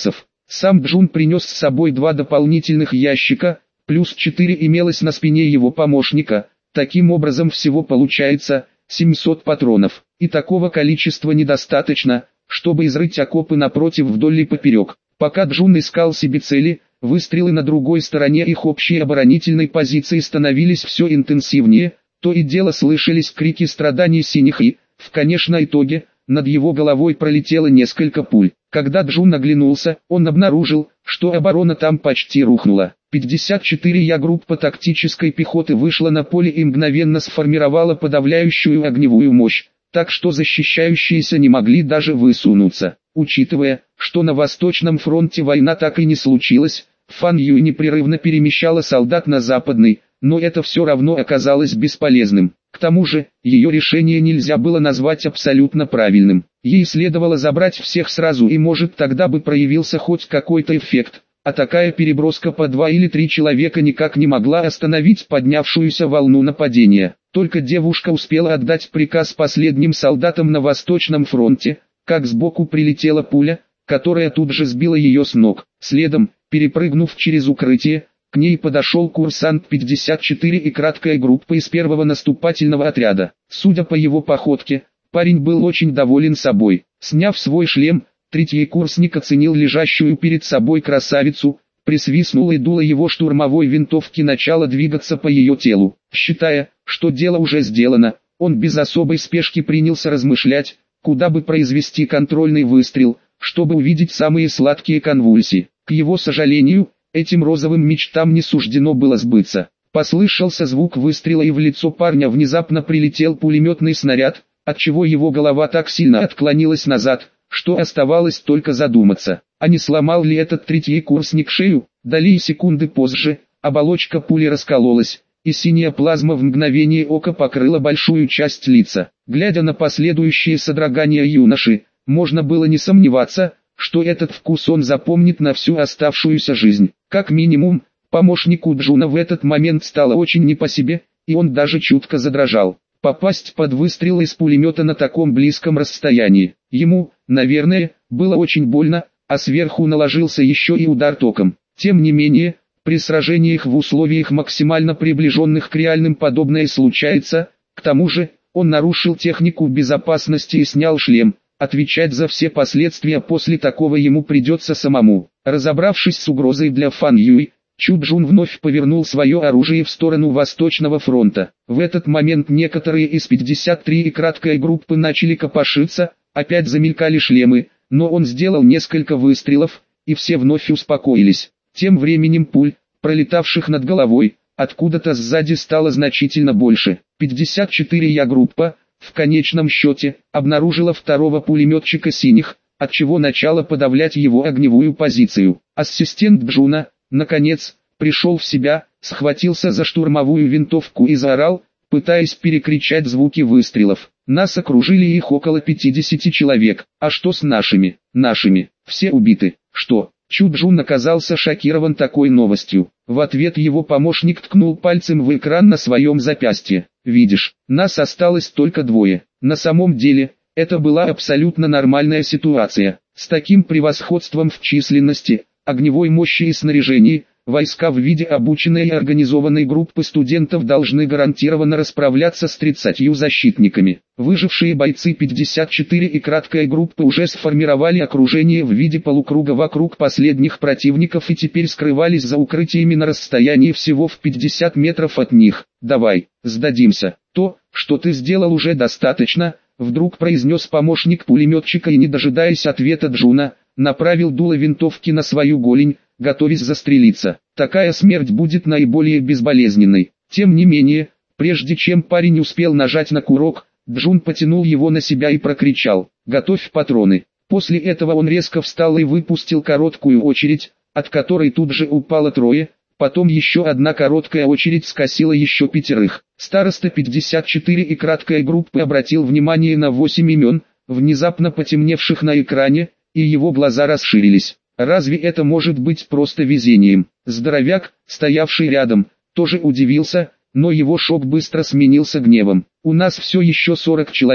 Сам Джун принес с собой два дополнительных ящика, плюс четыре имелось на спине его помощника. Таким образом всего получается семьсот патронов. И такого количества недостаточно, чтобы изрыть окопы напротив вдоль и поперек. Пока Джун искал себе цели, выстрелы на другой стороне их общей оборонительной позиции становились все интенсивнее, то и дело слышались крики страданий синих и, в конечном итоге, над его головой пролетело несколько пуль. Когда Джун оглянулся, он обнаружил, что оборона там почти рухнула. пятьдесят четыре Я группа тактической пехоты вышла на поле и мгновенно сформировала подавляющую огневую мощь, так что защищающиеся не могли даже высунуться. Учитывая, что на Восточном фронте война так и не случилась, Фан Юй непрерывно перемещала солдат на Западный, но это все равно оказалось бесполезным. К тому же, ее решение нельзя было назвать абсолютно правильным. Ей следовало забрать всех сразу, и может тогда бы проявился хоть какой-то эффект, а такая переброска по два или три человека никак не могла остановить поднявшуюся волну нападения. Только девушка успела отдать приказ последним солдатам на Восточном фронте, как сбоку прилетела пуля, которая тут же сбила ее с ног. Следом, перепрыгнув через укрытие, к ней подошел курсант пятьдесят четыре и краткая группа из первого наступательного отряда. Судя по его походке, парень был очень доволен собой. Сняв свой шлем, третий курсник оценил лежащую перед собой красавицу, присвистнул и дуло его штурмовой винтовки начало двигаться по ее телу. Считая, что дело уже сделано, он без особой спешки принялся размышлять, куда бы произвести контрольный выстрел, чтобы увидеть самые сладкие конвульсии. К его сожалению, этим розовым мечтам не суждено было сбыться. Послышался звук выстрела, и в лицо парня внезапно прилетел пулеметный снаряд, отчего его голова так сильно отклонилась назад, что оставалось только задуматься, а не сломал ли этот третий курсник шею. Доли секунды позже, оболочка пули раскололась, и синяя плазма в мгновение ока покрыла большую часть лица. Глядя на последующие содрогания юноши, можно было не сомневаться, что этот вкус он запомнит на всю оставшуюся жизнь. Как минимум, помощнику Джуна в этот момент стало очень не по себе, и он даже чутко задрожал. Попасть под выстрел из пулемета на таком близком расстоянии. Ему, наверное, было очень больно, а сверху наложился еще и удар током. Тем не менее, при сражениях в условиях максимально приближенных к реальным подобное случается. К тому же, он нарушил технику безопасности и снял шлем. Отвечать за все последствия после такого ему придется самому. Разобравшись с угрозой для Фан Юй, Чу Джун вновь повернул свое оружие в сторону Восточного фронта. В этот момент некоторые из пятьдесят три и краткой группы начали копошиться, опять замелькали шлемы, но он сделал несколько выстрелов, и все вновь успокоились. Тем временем пуль, пролетавших над головой, откуда-то сзади стало значительно больше. пятьдесят четыре Я группа, в конечном счете, обнаружила второго пулеметчика синих, отчего начала подавлять его огневую позицию. Ассистент Джуна, наконец, пришел в себя, схватился за штурмовую винтовку и заорал, пытаясь перекричать звуки выстрелов. Нас окружили, их около пятидесяти человек. А что с нашими? Нашими. Все убиты. Что? Чу Джун оказался шокирован такой новостью. В ответ его помощник ткнул пальцем в экран на своем запястье. «Видишь, нас осталось только двое». На самом деле, это была абсолютно нормальная ситуация. С таким превосходством в численности, огневой мощи и снаряжении, войска в виде обученной и организованной группы студентов должны гарантированно расправляться с тридцатью защитниками. Выжившие бойцы пятьдесят четыре и краткой группы уже сформировали окружение в виде полукруга вокруг последних противников и теперь скрывались за укрытиями на расстоянии всего в пятьдесят метров от них. «Давай, сдадимся. То, что ты сделал, уже достаточно», — вдруг произнес помощник пулеметчика и, не дожидаясь ответа Джуна, направил дуло винтовки на свою голень, готовясь застрелиться. Такая смерть будет наиболее безболезненной. Тем не менее, прежде чем парень успел нажать на курок, Джун потянул его на себя и прокричал: «Готовь патроны». После этого он резко встал и выпустил короткую очередь, от которой тут же упало трое, потом еще одна короткая очередь скосила еще пятерых. Староста пятьдесят четыре и краткой группы обратил внимание на восемь имен, внезапно потемневших на экране, и его глаза расширились. Разве это может быть просто везением? Здоровяк, стоявший рядом, тоже удивился, но его шок быстро сменился гневом. «У нас все еще сорок человек,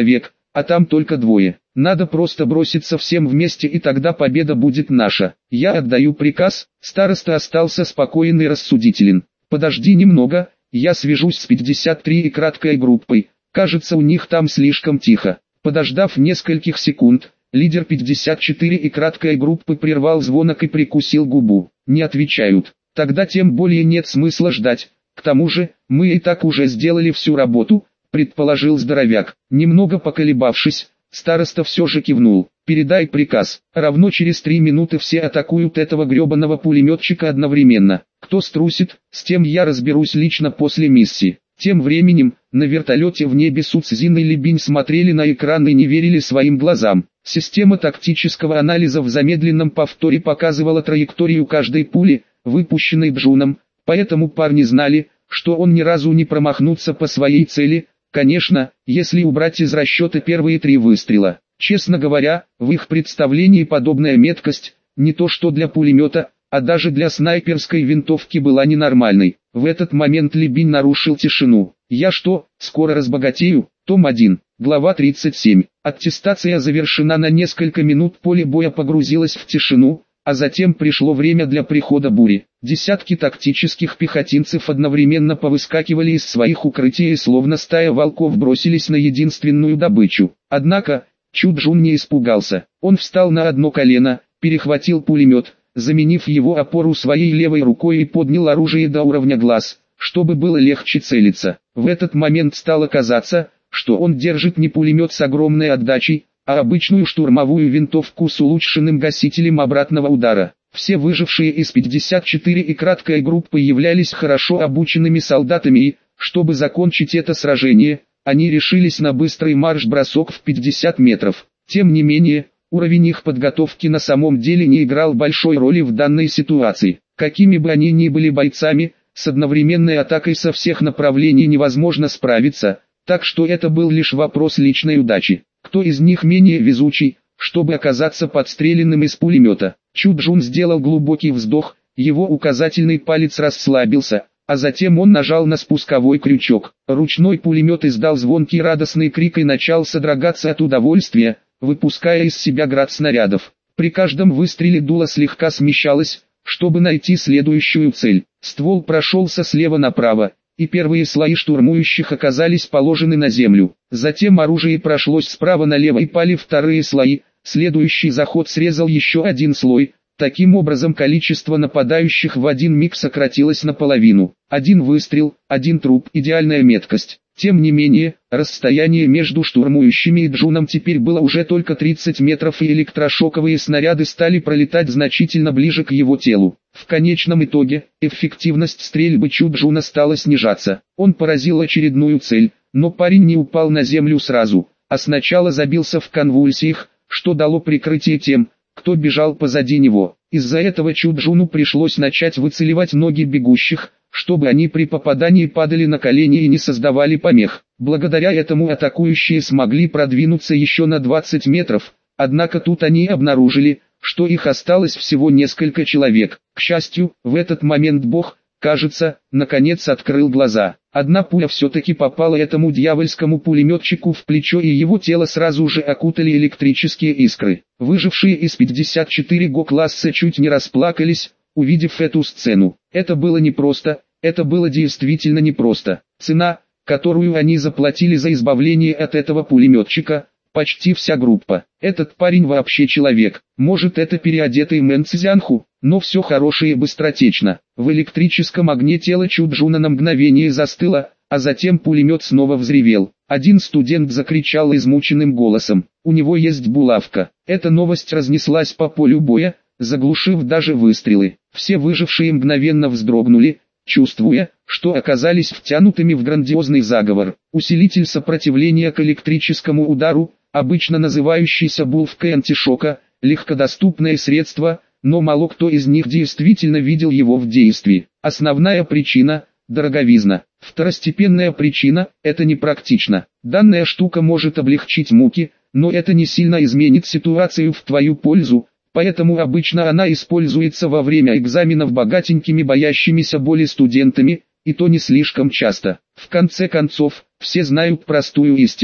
а там только двое. Надо просто броситься всем вместе, и тогда победа будет наша. Я отдаю приказ. Староста остался спокоен и рассудителен. Подожди немного, я свяжусь с пятьдесят три и краткой группой. Кажется, у них там слишком тихо. Подождав нескольких секунд, лидер пятьдесят четыре и краткой группы прервал звонок и прикусил губу. Не отвечают. Тогда тем более нет смысла ждать. К тому же, мы и так уже сделали всю работу, предположил здоровяк. Немного поколебавшись, староста все же кивнул. Передай приказ. Равно через три минуты все атакуют этого гребаного пулеметчика одновременно. Кто струсит, с тем я разберусь лично после миссии. Тем временем, на вертолете в небе Суцзин и Либинь смотрели на экран и не верили своим глазам. Система тактического анализа в замедленном повторе показывала траекторию каждой пули, выпущенной Джуном, поэтому парни знали, что он ни разу не промахнется по своей цели, конечно, если убрать из расчета первые три выстрела. Честно говоря, в их представлении подобная меткость, не то что для пулемета, а даже для снайперской винтовки была ненормальной. В этот момент Либинь нарушил тишину. «Я что, скоро разбогатею?» Том один, глава тридцать семь. Аттестация завершена на несколько минут, поле боя погрузилось в тишину, а затем пришло время для прихода бури. Десятки тактических пехотинцев одновременно повыскакивали из своих укрытий и словно стая волков бросились на единственную добычу. Однако, Чу Джун не испугался. Он встал на одно колено, перехватил пулемет, заменив его опору своей левой рукой, и поднял оружие до уровня глаз, чтобы было легче целиться. В этот момент стало казаться, что он держит не пулемет с огромной отдачей, а обычную штурмовую винтовку с улучшенным гасителем обратного удара. Все выжившие из пятьдесят четыре и краткой группы являлись хорошо обученными солдатами и, чтобы закончить это сражение, они решились на быстрый марш-бросок в пятьдесят метров. Тем не менее, уровень их подготовки на самом деле не играл большой роли в данной ситуации. Какими бы они ни были бойцами, с одновременной атакой со всех направлений невозможно справиться, так что это был лишь вопрос личной удачи. Кто из них менее везучий, чтобы оказаться подстреленным из пулемета? Чу Джун сделал глубокий вздох, его указательный палец расслабился, а затем он нажал на спусковой крючок. Ручной пулемет издал звонкий радостный крик и начал содрогаться от удовольствия, выпуская из себя град снарядов. При каждом выстреле дуло слегка смещалось, чтобы найти следующую цель. Ствол прошелся слева направо, и первые слои штурмующих оказались положены на землю. Затем оружие прошлось справа налево и пали вторые слои, следующий заход срезал еще один слой. Таким образом количество нападающих в один миг сократилось наполовину. Один выстрел, один труп, идеальная меткость. Тем не менее, расстояние между штурмующими и Джуном теперь было уже только тридцать метров, и электрошоковые снаряды стали пролетать значительно ближе к его телу. В конечном итоге, эффективность стрельбы Чу Джуна стала снижаться. Он поразил очередную цель, но парень не упал на землю сразу, а сначала забился в конвульсиях, что дало прикрытие тем, кто бежал позади него. Из-за этого Чу Джуну пришлось начать выцеливать ноги бегущих, чтобы они при попадании падали на колени и не создавали помех. Благодаря этому атакующие смогли продвинуться еще на двадцать метров, однако тут они обнаружили, что их осталось всего несколько человек. К счастью, в этот момент Бог, кажется, наконец открыл глаза. Одна пуля все-таки попала этому дьявольскому пулеметчику в плечо, и его тело сразу же окутали электрические искры. Выжившие из пятьдесят четыре Го-класса чуть не расплакались, увидев эту сцену. Это было непросто, это было действительно непросто. Цена, которую они заплатили за избавление от этого пулеметчика, почти вся группа. Этот парень вообще человек. Может, это переодетый Мэн Цзянху, но все хорошее быстротечно. В электрическом огне тело Чу Джуна на мгновение застыло, а затем пулемет снова взревел. Один студент закричал измученным голосом: «У него есть булавка». Эта новость разнеслась по полю боя, заглушив даже выстрелы. Все выжившие мгновенно вздрогнули, чувствуя, что оказались втянутыми в грандиозный заговор. Усилитель сопротивления к электрическому удару, обычно называющийся булавкой антишока, легкодоступное средство, но мало кто из них действительно видел его в действии. Основная причина – дороговизна. Второстепенная причина – это непрактично. Данная штука может облегчить муки, но это не сильно изменит ситуацию в твою пользу, поэтому обычно она используется во время экзаменов богатенькими боящимися боли студентами, и то не слишком часто. В конце концов, все знают простую истину.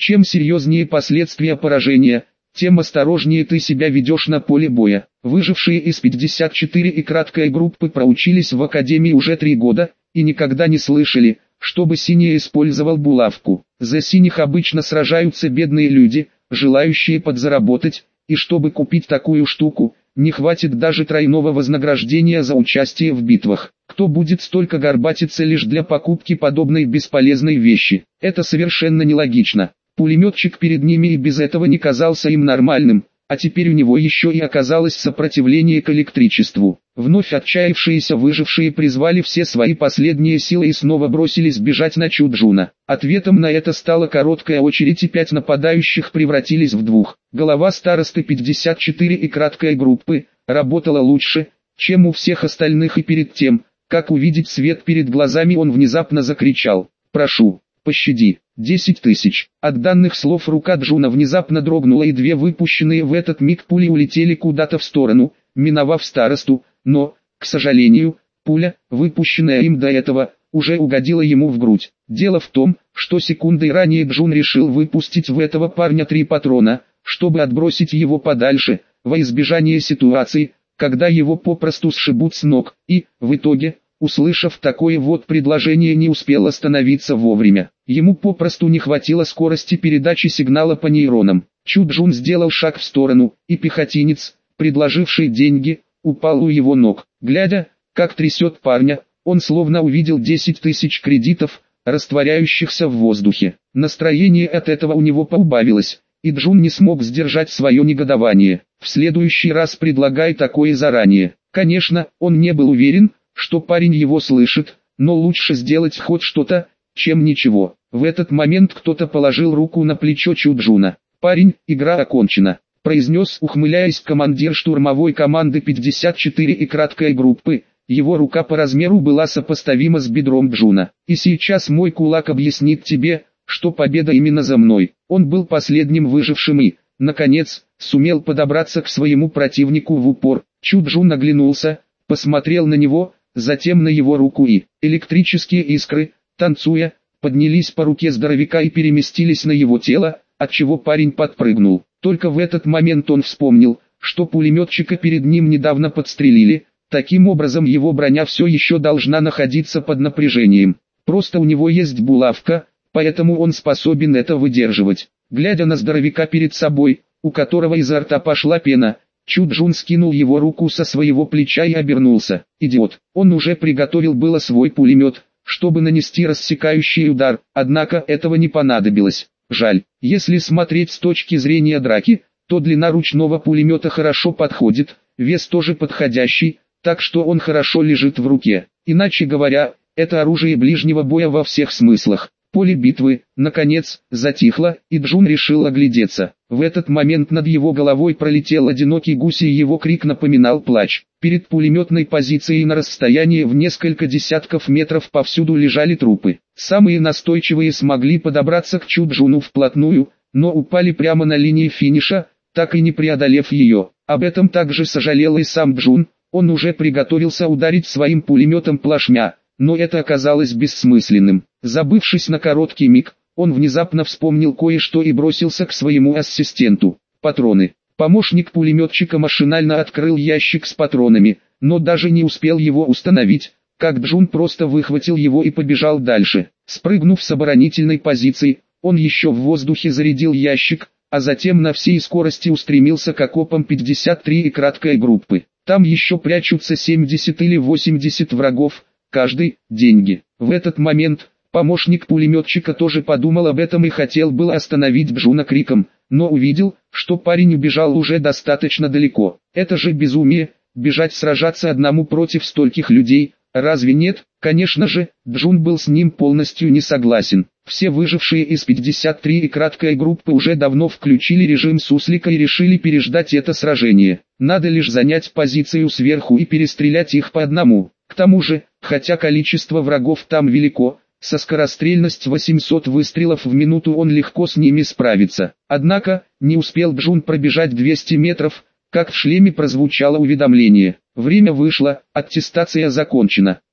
Чем серьезнее последствия поражения, тем осторожнее ты себя ведешь на поле боя. Выжившие из пятьдесят четыре и краткой группы проучились в академии уже три года, и никогда не слышали, чтобы синий использовал булавку. За синих обычно сражаются бедные люди, желающие подзаработать, и чтобы купить такую штуку, не хватит даже тройного вознаграждения за участие в битвах. Кто будет столько горбатиться лишь для покупки подобной бесполезной вещи? Это совершенно нелогично. Пулеметчик перед ними и без этого не казался им нормальным, а теперь у него еще и оказалось сопротивление к электричеству. Вновь отчаявшиеся выжившие призвали все свои последние силы и снова бросились бежать на Чуджуна. Ответом на это стала короткая очередь, и пять нападающих превратились в двух. Голова старосты пятьдесят четыре и краткой группы работала лучше, чем у всех остальных, и перед тем, как увидеть свет перед глазами, он внезапно закричал: «Прошу, пощади». Десять тысяч. От данных слов рука Джуна внезапно дрогнула, и две выпущенные в этот миг пули улетели куда-то в сторону, миновав старосту, но, к сожалению, пуля, выпущенная им до этого, уже угодила ему в грудь. Дело в том, что секундой ранее Джун решил выпустить в этого парня три патрона, чтобы отбросить его подальше, во избежание ситуации, когда его попросту сшибут с ног, и, в итоге, услышав такое вот предложение, не успел остановиться вовремя. Ему попросту не хватило скорости передачи сигнала по нейронам. Чуджун сделал шаг в сторону, и пехотинец, предложивший деньги, упал у его ног. Глядя, как трясет парня, он словно увидел десять тысяч кредитов, растворяющихся в воздухе. Настроение от этого у него поубавилось, и Джун не смог сдержать свое негодование. В следующий раз предлагай такое заранее. Конечно, он не был уверен, что парень его слышит, но лучше сделать хоть что-то, чем ничего. В этот момент кто-то положил руку на плечо Чуджуна. «Парень, игра окончена», — произнес, ухмыляясь, командир штурмовой команды пятьдесят четыре и краткой группы. Его рука по размеру была сопоставима с бедром Джуна. «И сейчас мой кулак объяснит тебе, что победа именно за мной». Он был последним выжившим и, наконец, сумел подобраться к своему противнику в упор. Чуджун оглянулся, посмотрел на него, затем на его руку, и электрические искры, танцуя, поднялись по руке здоровяка и переместились на его тело, отчего парень подпрыгнул. Только в этот момент он вспомнил, что пулеметчика перед ним недавно подстрелили, таким образом его броня все еще должна находиться под напряжением. Просто у него есть булавка, поэтому он способен это выдерживать. Глядя на здоровяка перед собой, у которого изо рта пошла пена, Чуджун скинул его руку со своего плеча и обернулся. Идиот, он уже приготовил было свой пулемет, чтобы нанести рассекающий удар, однако этого не понадобилось. Жаль, если смотреть с точки зрения драки, то длина ручного пулемета хорошо подходит, вес тоже подходящий, так что он хорошо лежит в руке. Иначе говоря, это оружие ближнего боя во всех смыслах. Поле битвы, наконец, затихло, и Джун решил оглядеться. В этот момент над его головой пролетел одинокий гусь, и его крик напоминал плач. Перед пулеметной позицией на расстоянии в несколько десятков метров повсюду лежали трупы. Самые настойчивые смогли подобраться к Чуджуну вплотную, но упали прямо на линии финиша, так и не преодолев ее. Об этом также сожалел и сам Джун, он уже приготовился ударить своим пулеметом плашмя, но это оказалось бессмысленным. Забывшись на короткий миг, он внезапно вспомнил кое-что и бросился к своему ассистенту. Патроны. Помощник пулеметчика машинально открыл ящик с патронами, но даже не успел его установить, как Джун просто выхватил его и побежал дальше. Спрыгнув с оборонительной позиции, он еще в воздухе зарядил ящик, а затем на всей скорости устремился к окопам пятьдесят три и краткой группы. Там еще прячутся семьдесят или восемьдесят врагов, каждый – деньги. В этот момент помощник пулеметчика тоже подумал об этом и хотел было остановить Джуна криком, но увидел, что парень убежал уже достаточно далеко. Это же безумие, бежать сражаться одному против стольких людей, разве нет? Конечно же, Джун был с ним полностью не согласен. Все выжившие из пятьдесят три и краткой группы уже давно включили режим суслика и решили переждать это сражение. Надо лишь занять позицию сверху и перестрелять их по одному. К тому же, хотя количество врагов там велико, со скорострельность восемьсот выстрелов в минуту он легко с ними справится. Однако, не успел Джун пробежать двести метров, как в шлеме прозвучало уведомление. Время вышло, аттестация закончена.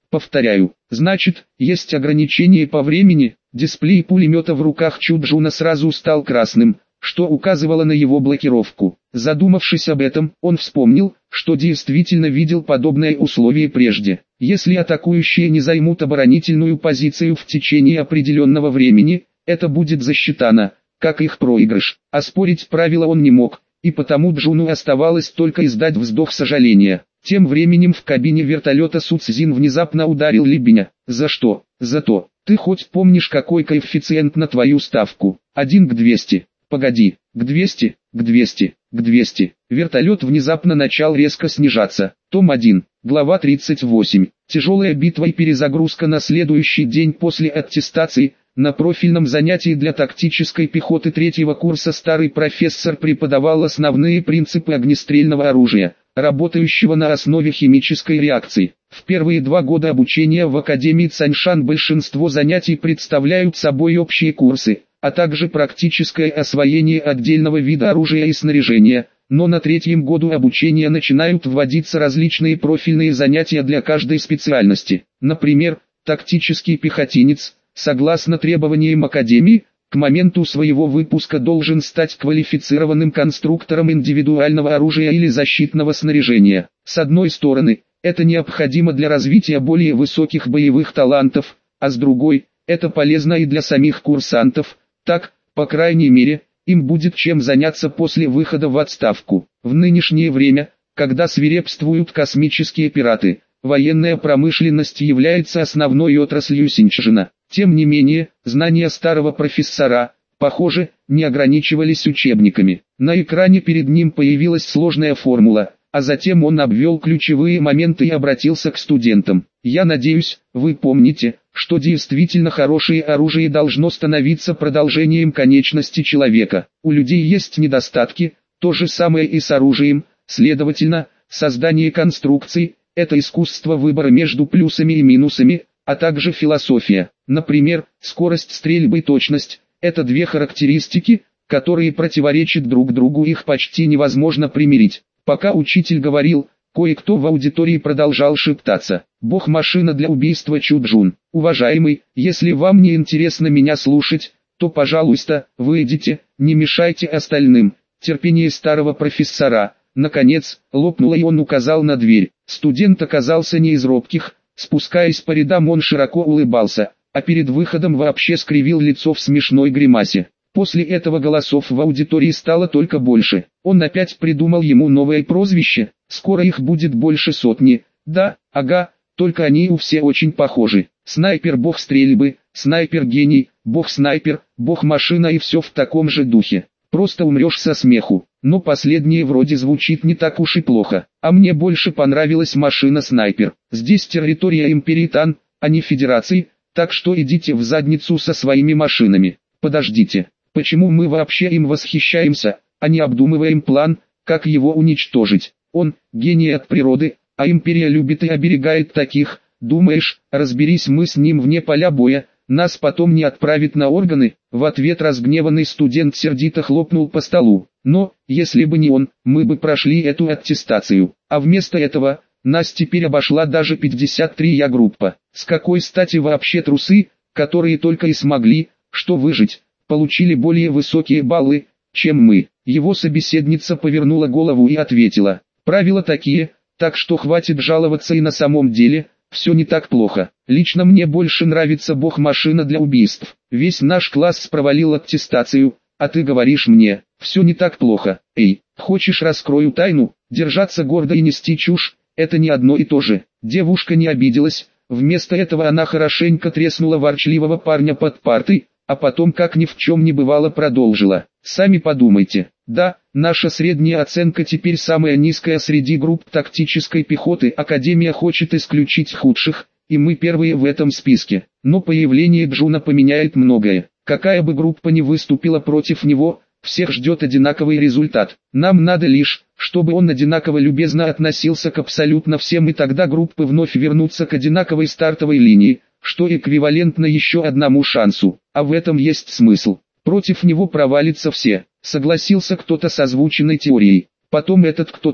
Повторяю, значит, есть ограничение по времени. Дисплей пулемета в руках Чу Джуна сразу стал красным, что указывало на его блокировку. Задумавшись об этом, он вспомнил, что действительно видел подобное условие прежде. Если атакующие не займут оборонительную позицию в течение определенного времени, это будет засчитано, как их проигрыш. Оспорить правила он не мог, и потому Джуну оставалось только издать вздох сожаления. Тем временем в кабине вертолета Су Цзин внезапно ударил Либеня. За что? За то. Ты хоть помнишь, какой коэффициент на твою ставку? один к двести. Погоди, к двести, к двести, к двести. Вертолет внезапно начал резко снижаться. Том один, глава тридцать восемь. Тяжелая битва и перезагрузка на следующий день после аттестации. На профильном занятии для тактической пехоты третьего курса старый профессор преподавал основные принципы огнестрельного оружия, работающего на основе химической реакции. В первые два года обучения в Академии Цаньшан большинство занятий представляют собой общие курсы, а также практическое освоение отдельного вида оружия и снаряжения, но на третьем году обучения начинают вводиться различные профильные занятия для каждой специальности. Например, тактический пехотинец, согласно требованиям Академии, к моменту своего выпуска должен стать квалифицированным конструктором индивидуального оружия или защитного снаряжения. С одной стороны, это необходимо для развития более высоких боевых талантов, а с другой, это полезно и для самих курсантов, так, по крайней мере, им будет чем заняться после выхода в отставку. В нынешнее время, когда свирепствуют космические пираты, военная промышленность является основной отраслью Синьчжэна. Тем не менее, знания старого профессора, похоже, не ограничивались учебниками. На экране перед ним появилась сложная формула, а затем он обвел ключевые моменты и обратился к студентам. Я надеюсь, вы помните, что действительно хорошее оружие должно становиться продолжением конечности человека. У людей есть недостатки, то же самое и с оружием, следовательно, создание конструкций – это искусство выбора между плюсами и минусами, а также философия. Например, скорость стрельбы и точность – это две характеристики, которые противоречат друг другу, их почти невозможно примирить. Пока учитель говорил, кое-кто в аудитории продолжал шептаться. Бог-машина для убийства Чу Джун. Уважаемый, если вам не интересно меня слушать, то, пожалуйста, выйдите, не мешайте остальным. Терпение старого профессора, наконец, лопнуло, и он указал на дверь. Студент оказался не из робких. Спускаясь по рядам, он широко улыбался, а перед выходом вообще скривил лицо в смешной гримасе. После этого голосов в аудитории стало только больше. Он опять придумал ему новое прозвище. Скоро их будет больше сотни. Да, ага, только они у все очень похожи. Снайпер-бог стрельбы, снайпер-гений, бог-снайпер, бог-машина и все в таком же духе. Просто умрешь со смеху. Но последнее вроде звучит не так уж и плохо. А мне больше понравилась машина-снайпер. Здесь территория империи Тан, а не федерации, так что идите в задницу со своими машинами. Подождите, почему мы вообще им восхищаемся, а не обдумываем план, как его уничтожить? Он – гений от природы, а империя любит и оберегает таких. Думаешь, разберись мы с ним вне поля боя, нас потом не отправит на органы? В ответ разгневанный студент сердито хлопнул по столу. Но, если бы не он, мы бы прошли эту аттестацию. А вместо этого, нас теперь обошла даже пятьдесят третья группа. С какой стати вообще трусы, которые только и смогли, что выжить, получили более высокие баллы, чем мы? Его собеседница повернула голову и ответила. Правила такие, так что хватит жаловаться, и на самом деле, все не так плохо. Лично мне больше нравится бог-машина для убийств. Весь наш класс провалил аттестацию, а ты говоришь мне, все не так плохо. Эй, хочешь, раскрою тайну? Держаться гордо и нести чушь – это не одно и то же. Девушка не обиделась, вместо этого она хорошенько треснула ворчливого парня под партой, а потом, как ни в чем не бывало, продолжила. Сами подумайте. Да, наша средняя оценка теперь самая низкая среди групп тактической пехоты. Академия хочет исключить худших, и мы первые в этом списке. Но появление Джуна поменяет многое. Какая бы группа ни выступила против него, всех ждет одинаковый результат. Нам надо лишь, чтобы он одинаково любезно относился к абсолютно всем, и тогда группы вновь вернутся к одинаковой стартовой линии, что эквивалентно еще одному шансу. А в этом есть смысл. Против него провалятся все. Согласился кто-то с озвученной теорией. Потом этот кто-то,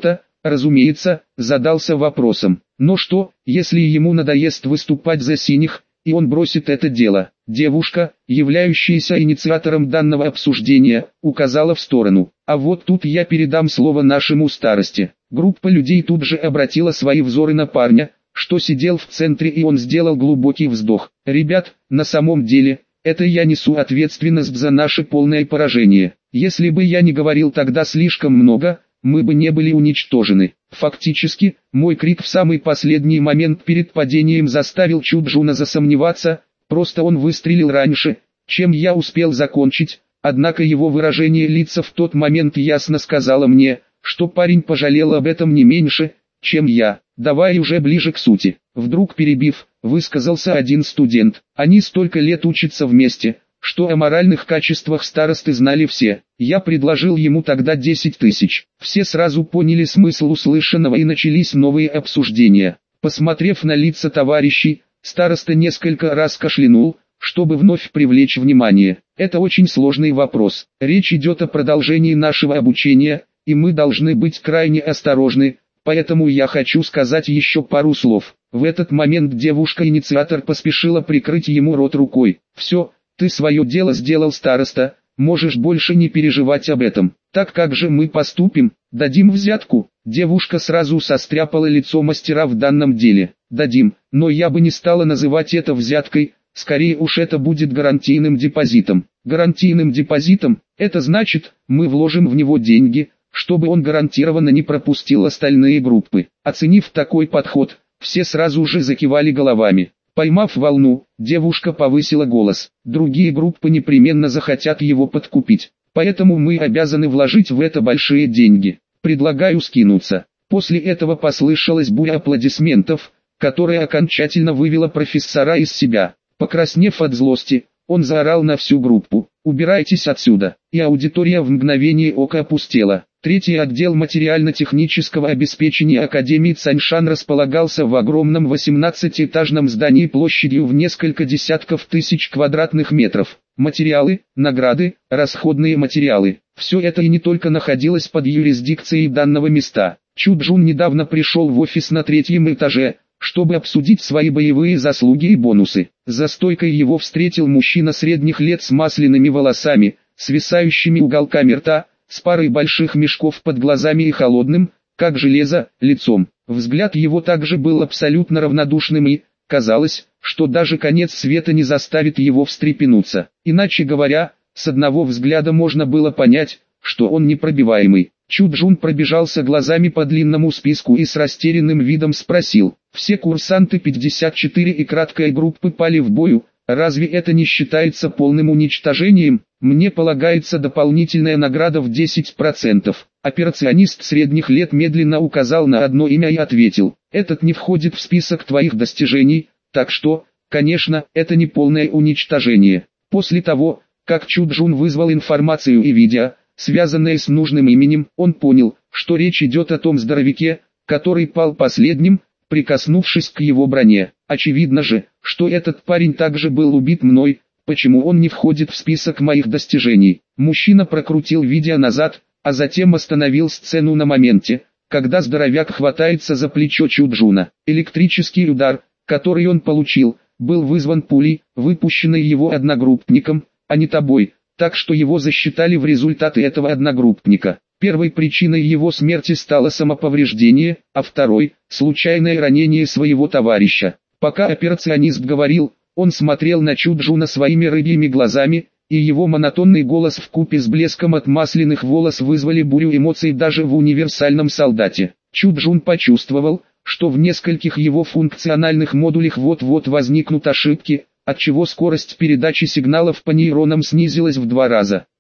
разумеется, задался вопросом. Но что, если ему надоест выступать за синих, и он бросит это дело? Девушка, являющаяся инициатором данного обсуждения, указала в сторону. А вот тут я передам слово нашему старости. Группа людей тут же обратила свои взоры на парня, что сидел в центре, и он сделал глубокий вздох. Ребят, на самом деле, это я несу ответственность за наше полное поражение. Если бы я не говорил тогда слишком много, мы бы не были уничтожены. Фактически, мой крик в самый последний момент перед падением заставил Чуджуна засомневаться, просто он выстрелил раньше, чем я успел закончить, однако его выражение лица в тот момент ясно сказало мне, что парень пожалел об этом не меньше, чем я. Давай уже ближе к сути. Вдруг перебив, высказался один студент. Они столько лет учатся вместе, что о моральных качествах старосты знали все. Я предложил ему тогда десять тысяч. Все сразу поняли смысл услышанного, и начались новые обсуждения. Посмотрев на лица товарищей, староста несколько раз кашлянул, чтобы вновь привлечь внимание. Это очень сложный вопрос. Речь идет о продолжении нашего обучения, и мы должны быть крайне осторожны. Поэтому я хочу сказать еще пару слов. В этот момент девушка-инициатор поспешила прикрыть ему рот рукой. Все, ты свое дело сделал, староста, можешь больше не переживать об этом. Так как же мы поступим? Дадим взятку? Девушка сразу состряпала лицо мастера в данном деле. Дадим, но я бы не стала называть это взяткой, скорее уж это будет гарантийным депозитом. Гарантийным депозитом, это значит, мы вложим в него деньги, чтобы он гарантированно не пропустил остальные группы. Оценив такой подход, все сразу же закивали головами. Поймав волну, девушка повысила голос. Другие группы непременно захотят его подкупить. Поэтому мы обязаны вложить в это большие деньги. Предлагаю скинуться. После этого послышалась буря аплодисментов, которая окончательно вывела профессора из себя. Покраснев от злости, он заорал на всю группу: «Убирайтесь отсюда!» И аудитория в мгновение ока опустела. Третий отдел материально-технического обеспечения Академии Цаньшан располагался в огромном восемнадцатиэтажном здании площадью в несколько десятков тысяч квадратных метров. Материалы, награды, расходные материалы – все это и не только находилось под юрисдикцией данного места. Чуджун недавно пришел в офис на третьем этаже, чтобы обсудить свои боевые заслуги и бонусы. За стойкой его встретил мужчина средних лет с масляными волосами, свисающими уголками рта, с парой больших мешков под глазами и холодным, как железо, лицом. Взгляд его также был абсолютно равнодушным, и казалось, что даже конец света не заставит его встрепенуться. Иначе говоря, с одного взгляда можно было понять, что он непробиваемый. Чуджун пробежался глазами по длинному списку и с растерянным видом спросил: «Все курсанты пятьдесят четыре и краткой группы пали в бою, разве это не считается полным уничтожением? Мне полагается дополнительная награда в десять процентов. Операционист средних лет медленно указал на одно имя и ответил: «Этот не входит в список твоих достижений, так что, конечно, это не полное уничтожение». После того, как Чуджун вызвал информацию и видео, связанное с нужным именем, он понял, что речь идет о том здоровяке, который пал последним, прикоснувшись к его броне. Очевидно же, что этот парень также был убит мной. Почему он не входит в список моих достижений? Мужчина прокрутил видео назад, а затем остановил сцену на моменте, когда здоровяк хватается за плечо Чуджуна. Электрический удар, который он получил, был вызван пулей, выпущенной его одногруппником, а не тобой, так что его засчитали в результаты этого одногруппника. Первой причиной его смерти стало самоповреждение, а второй – случайное ранение своего товарища. Пока операционист говорил, он смотрел на Чуджуна своими рыбьими глазами, и его монотонный голос вкупе с блеском от масляных волос вызвали бурю эмоций даже в универсальном солдате. Чуджун почувствовал, что в нескольких его функциональных модулях вот-вот возникнут ошибки, отчего скорость передачи сигналов по нейронам снизилась в два раза.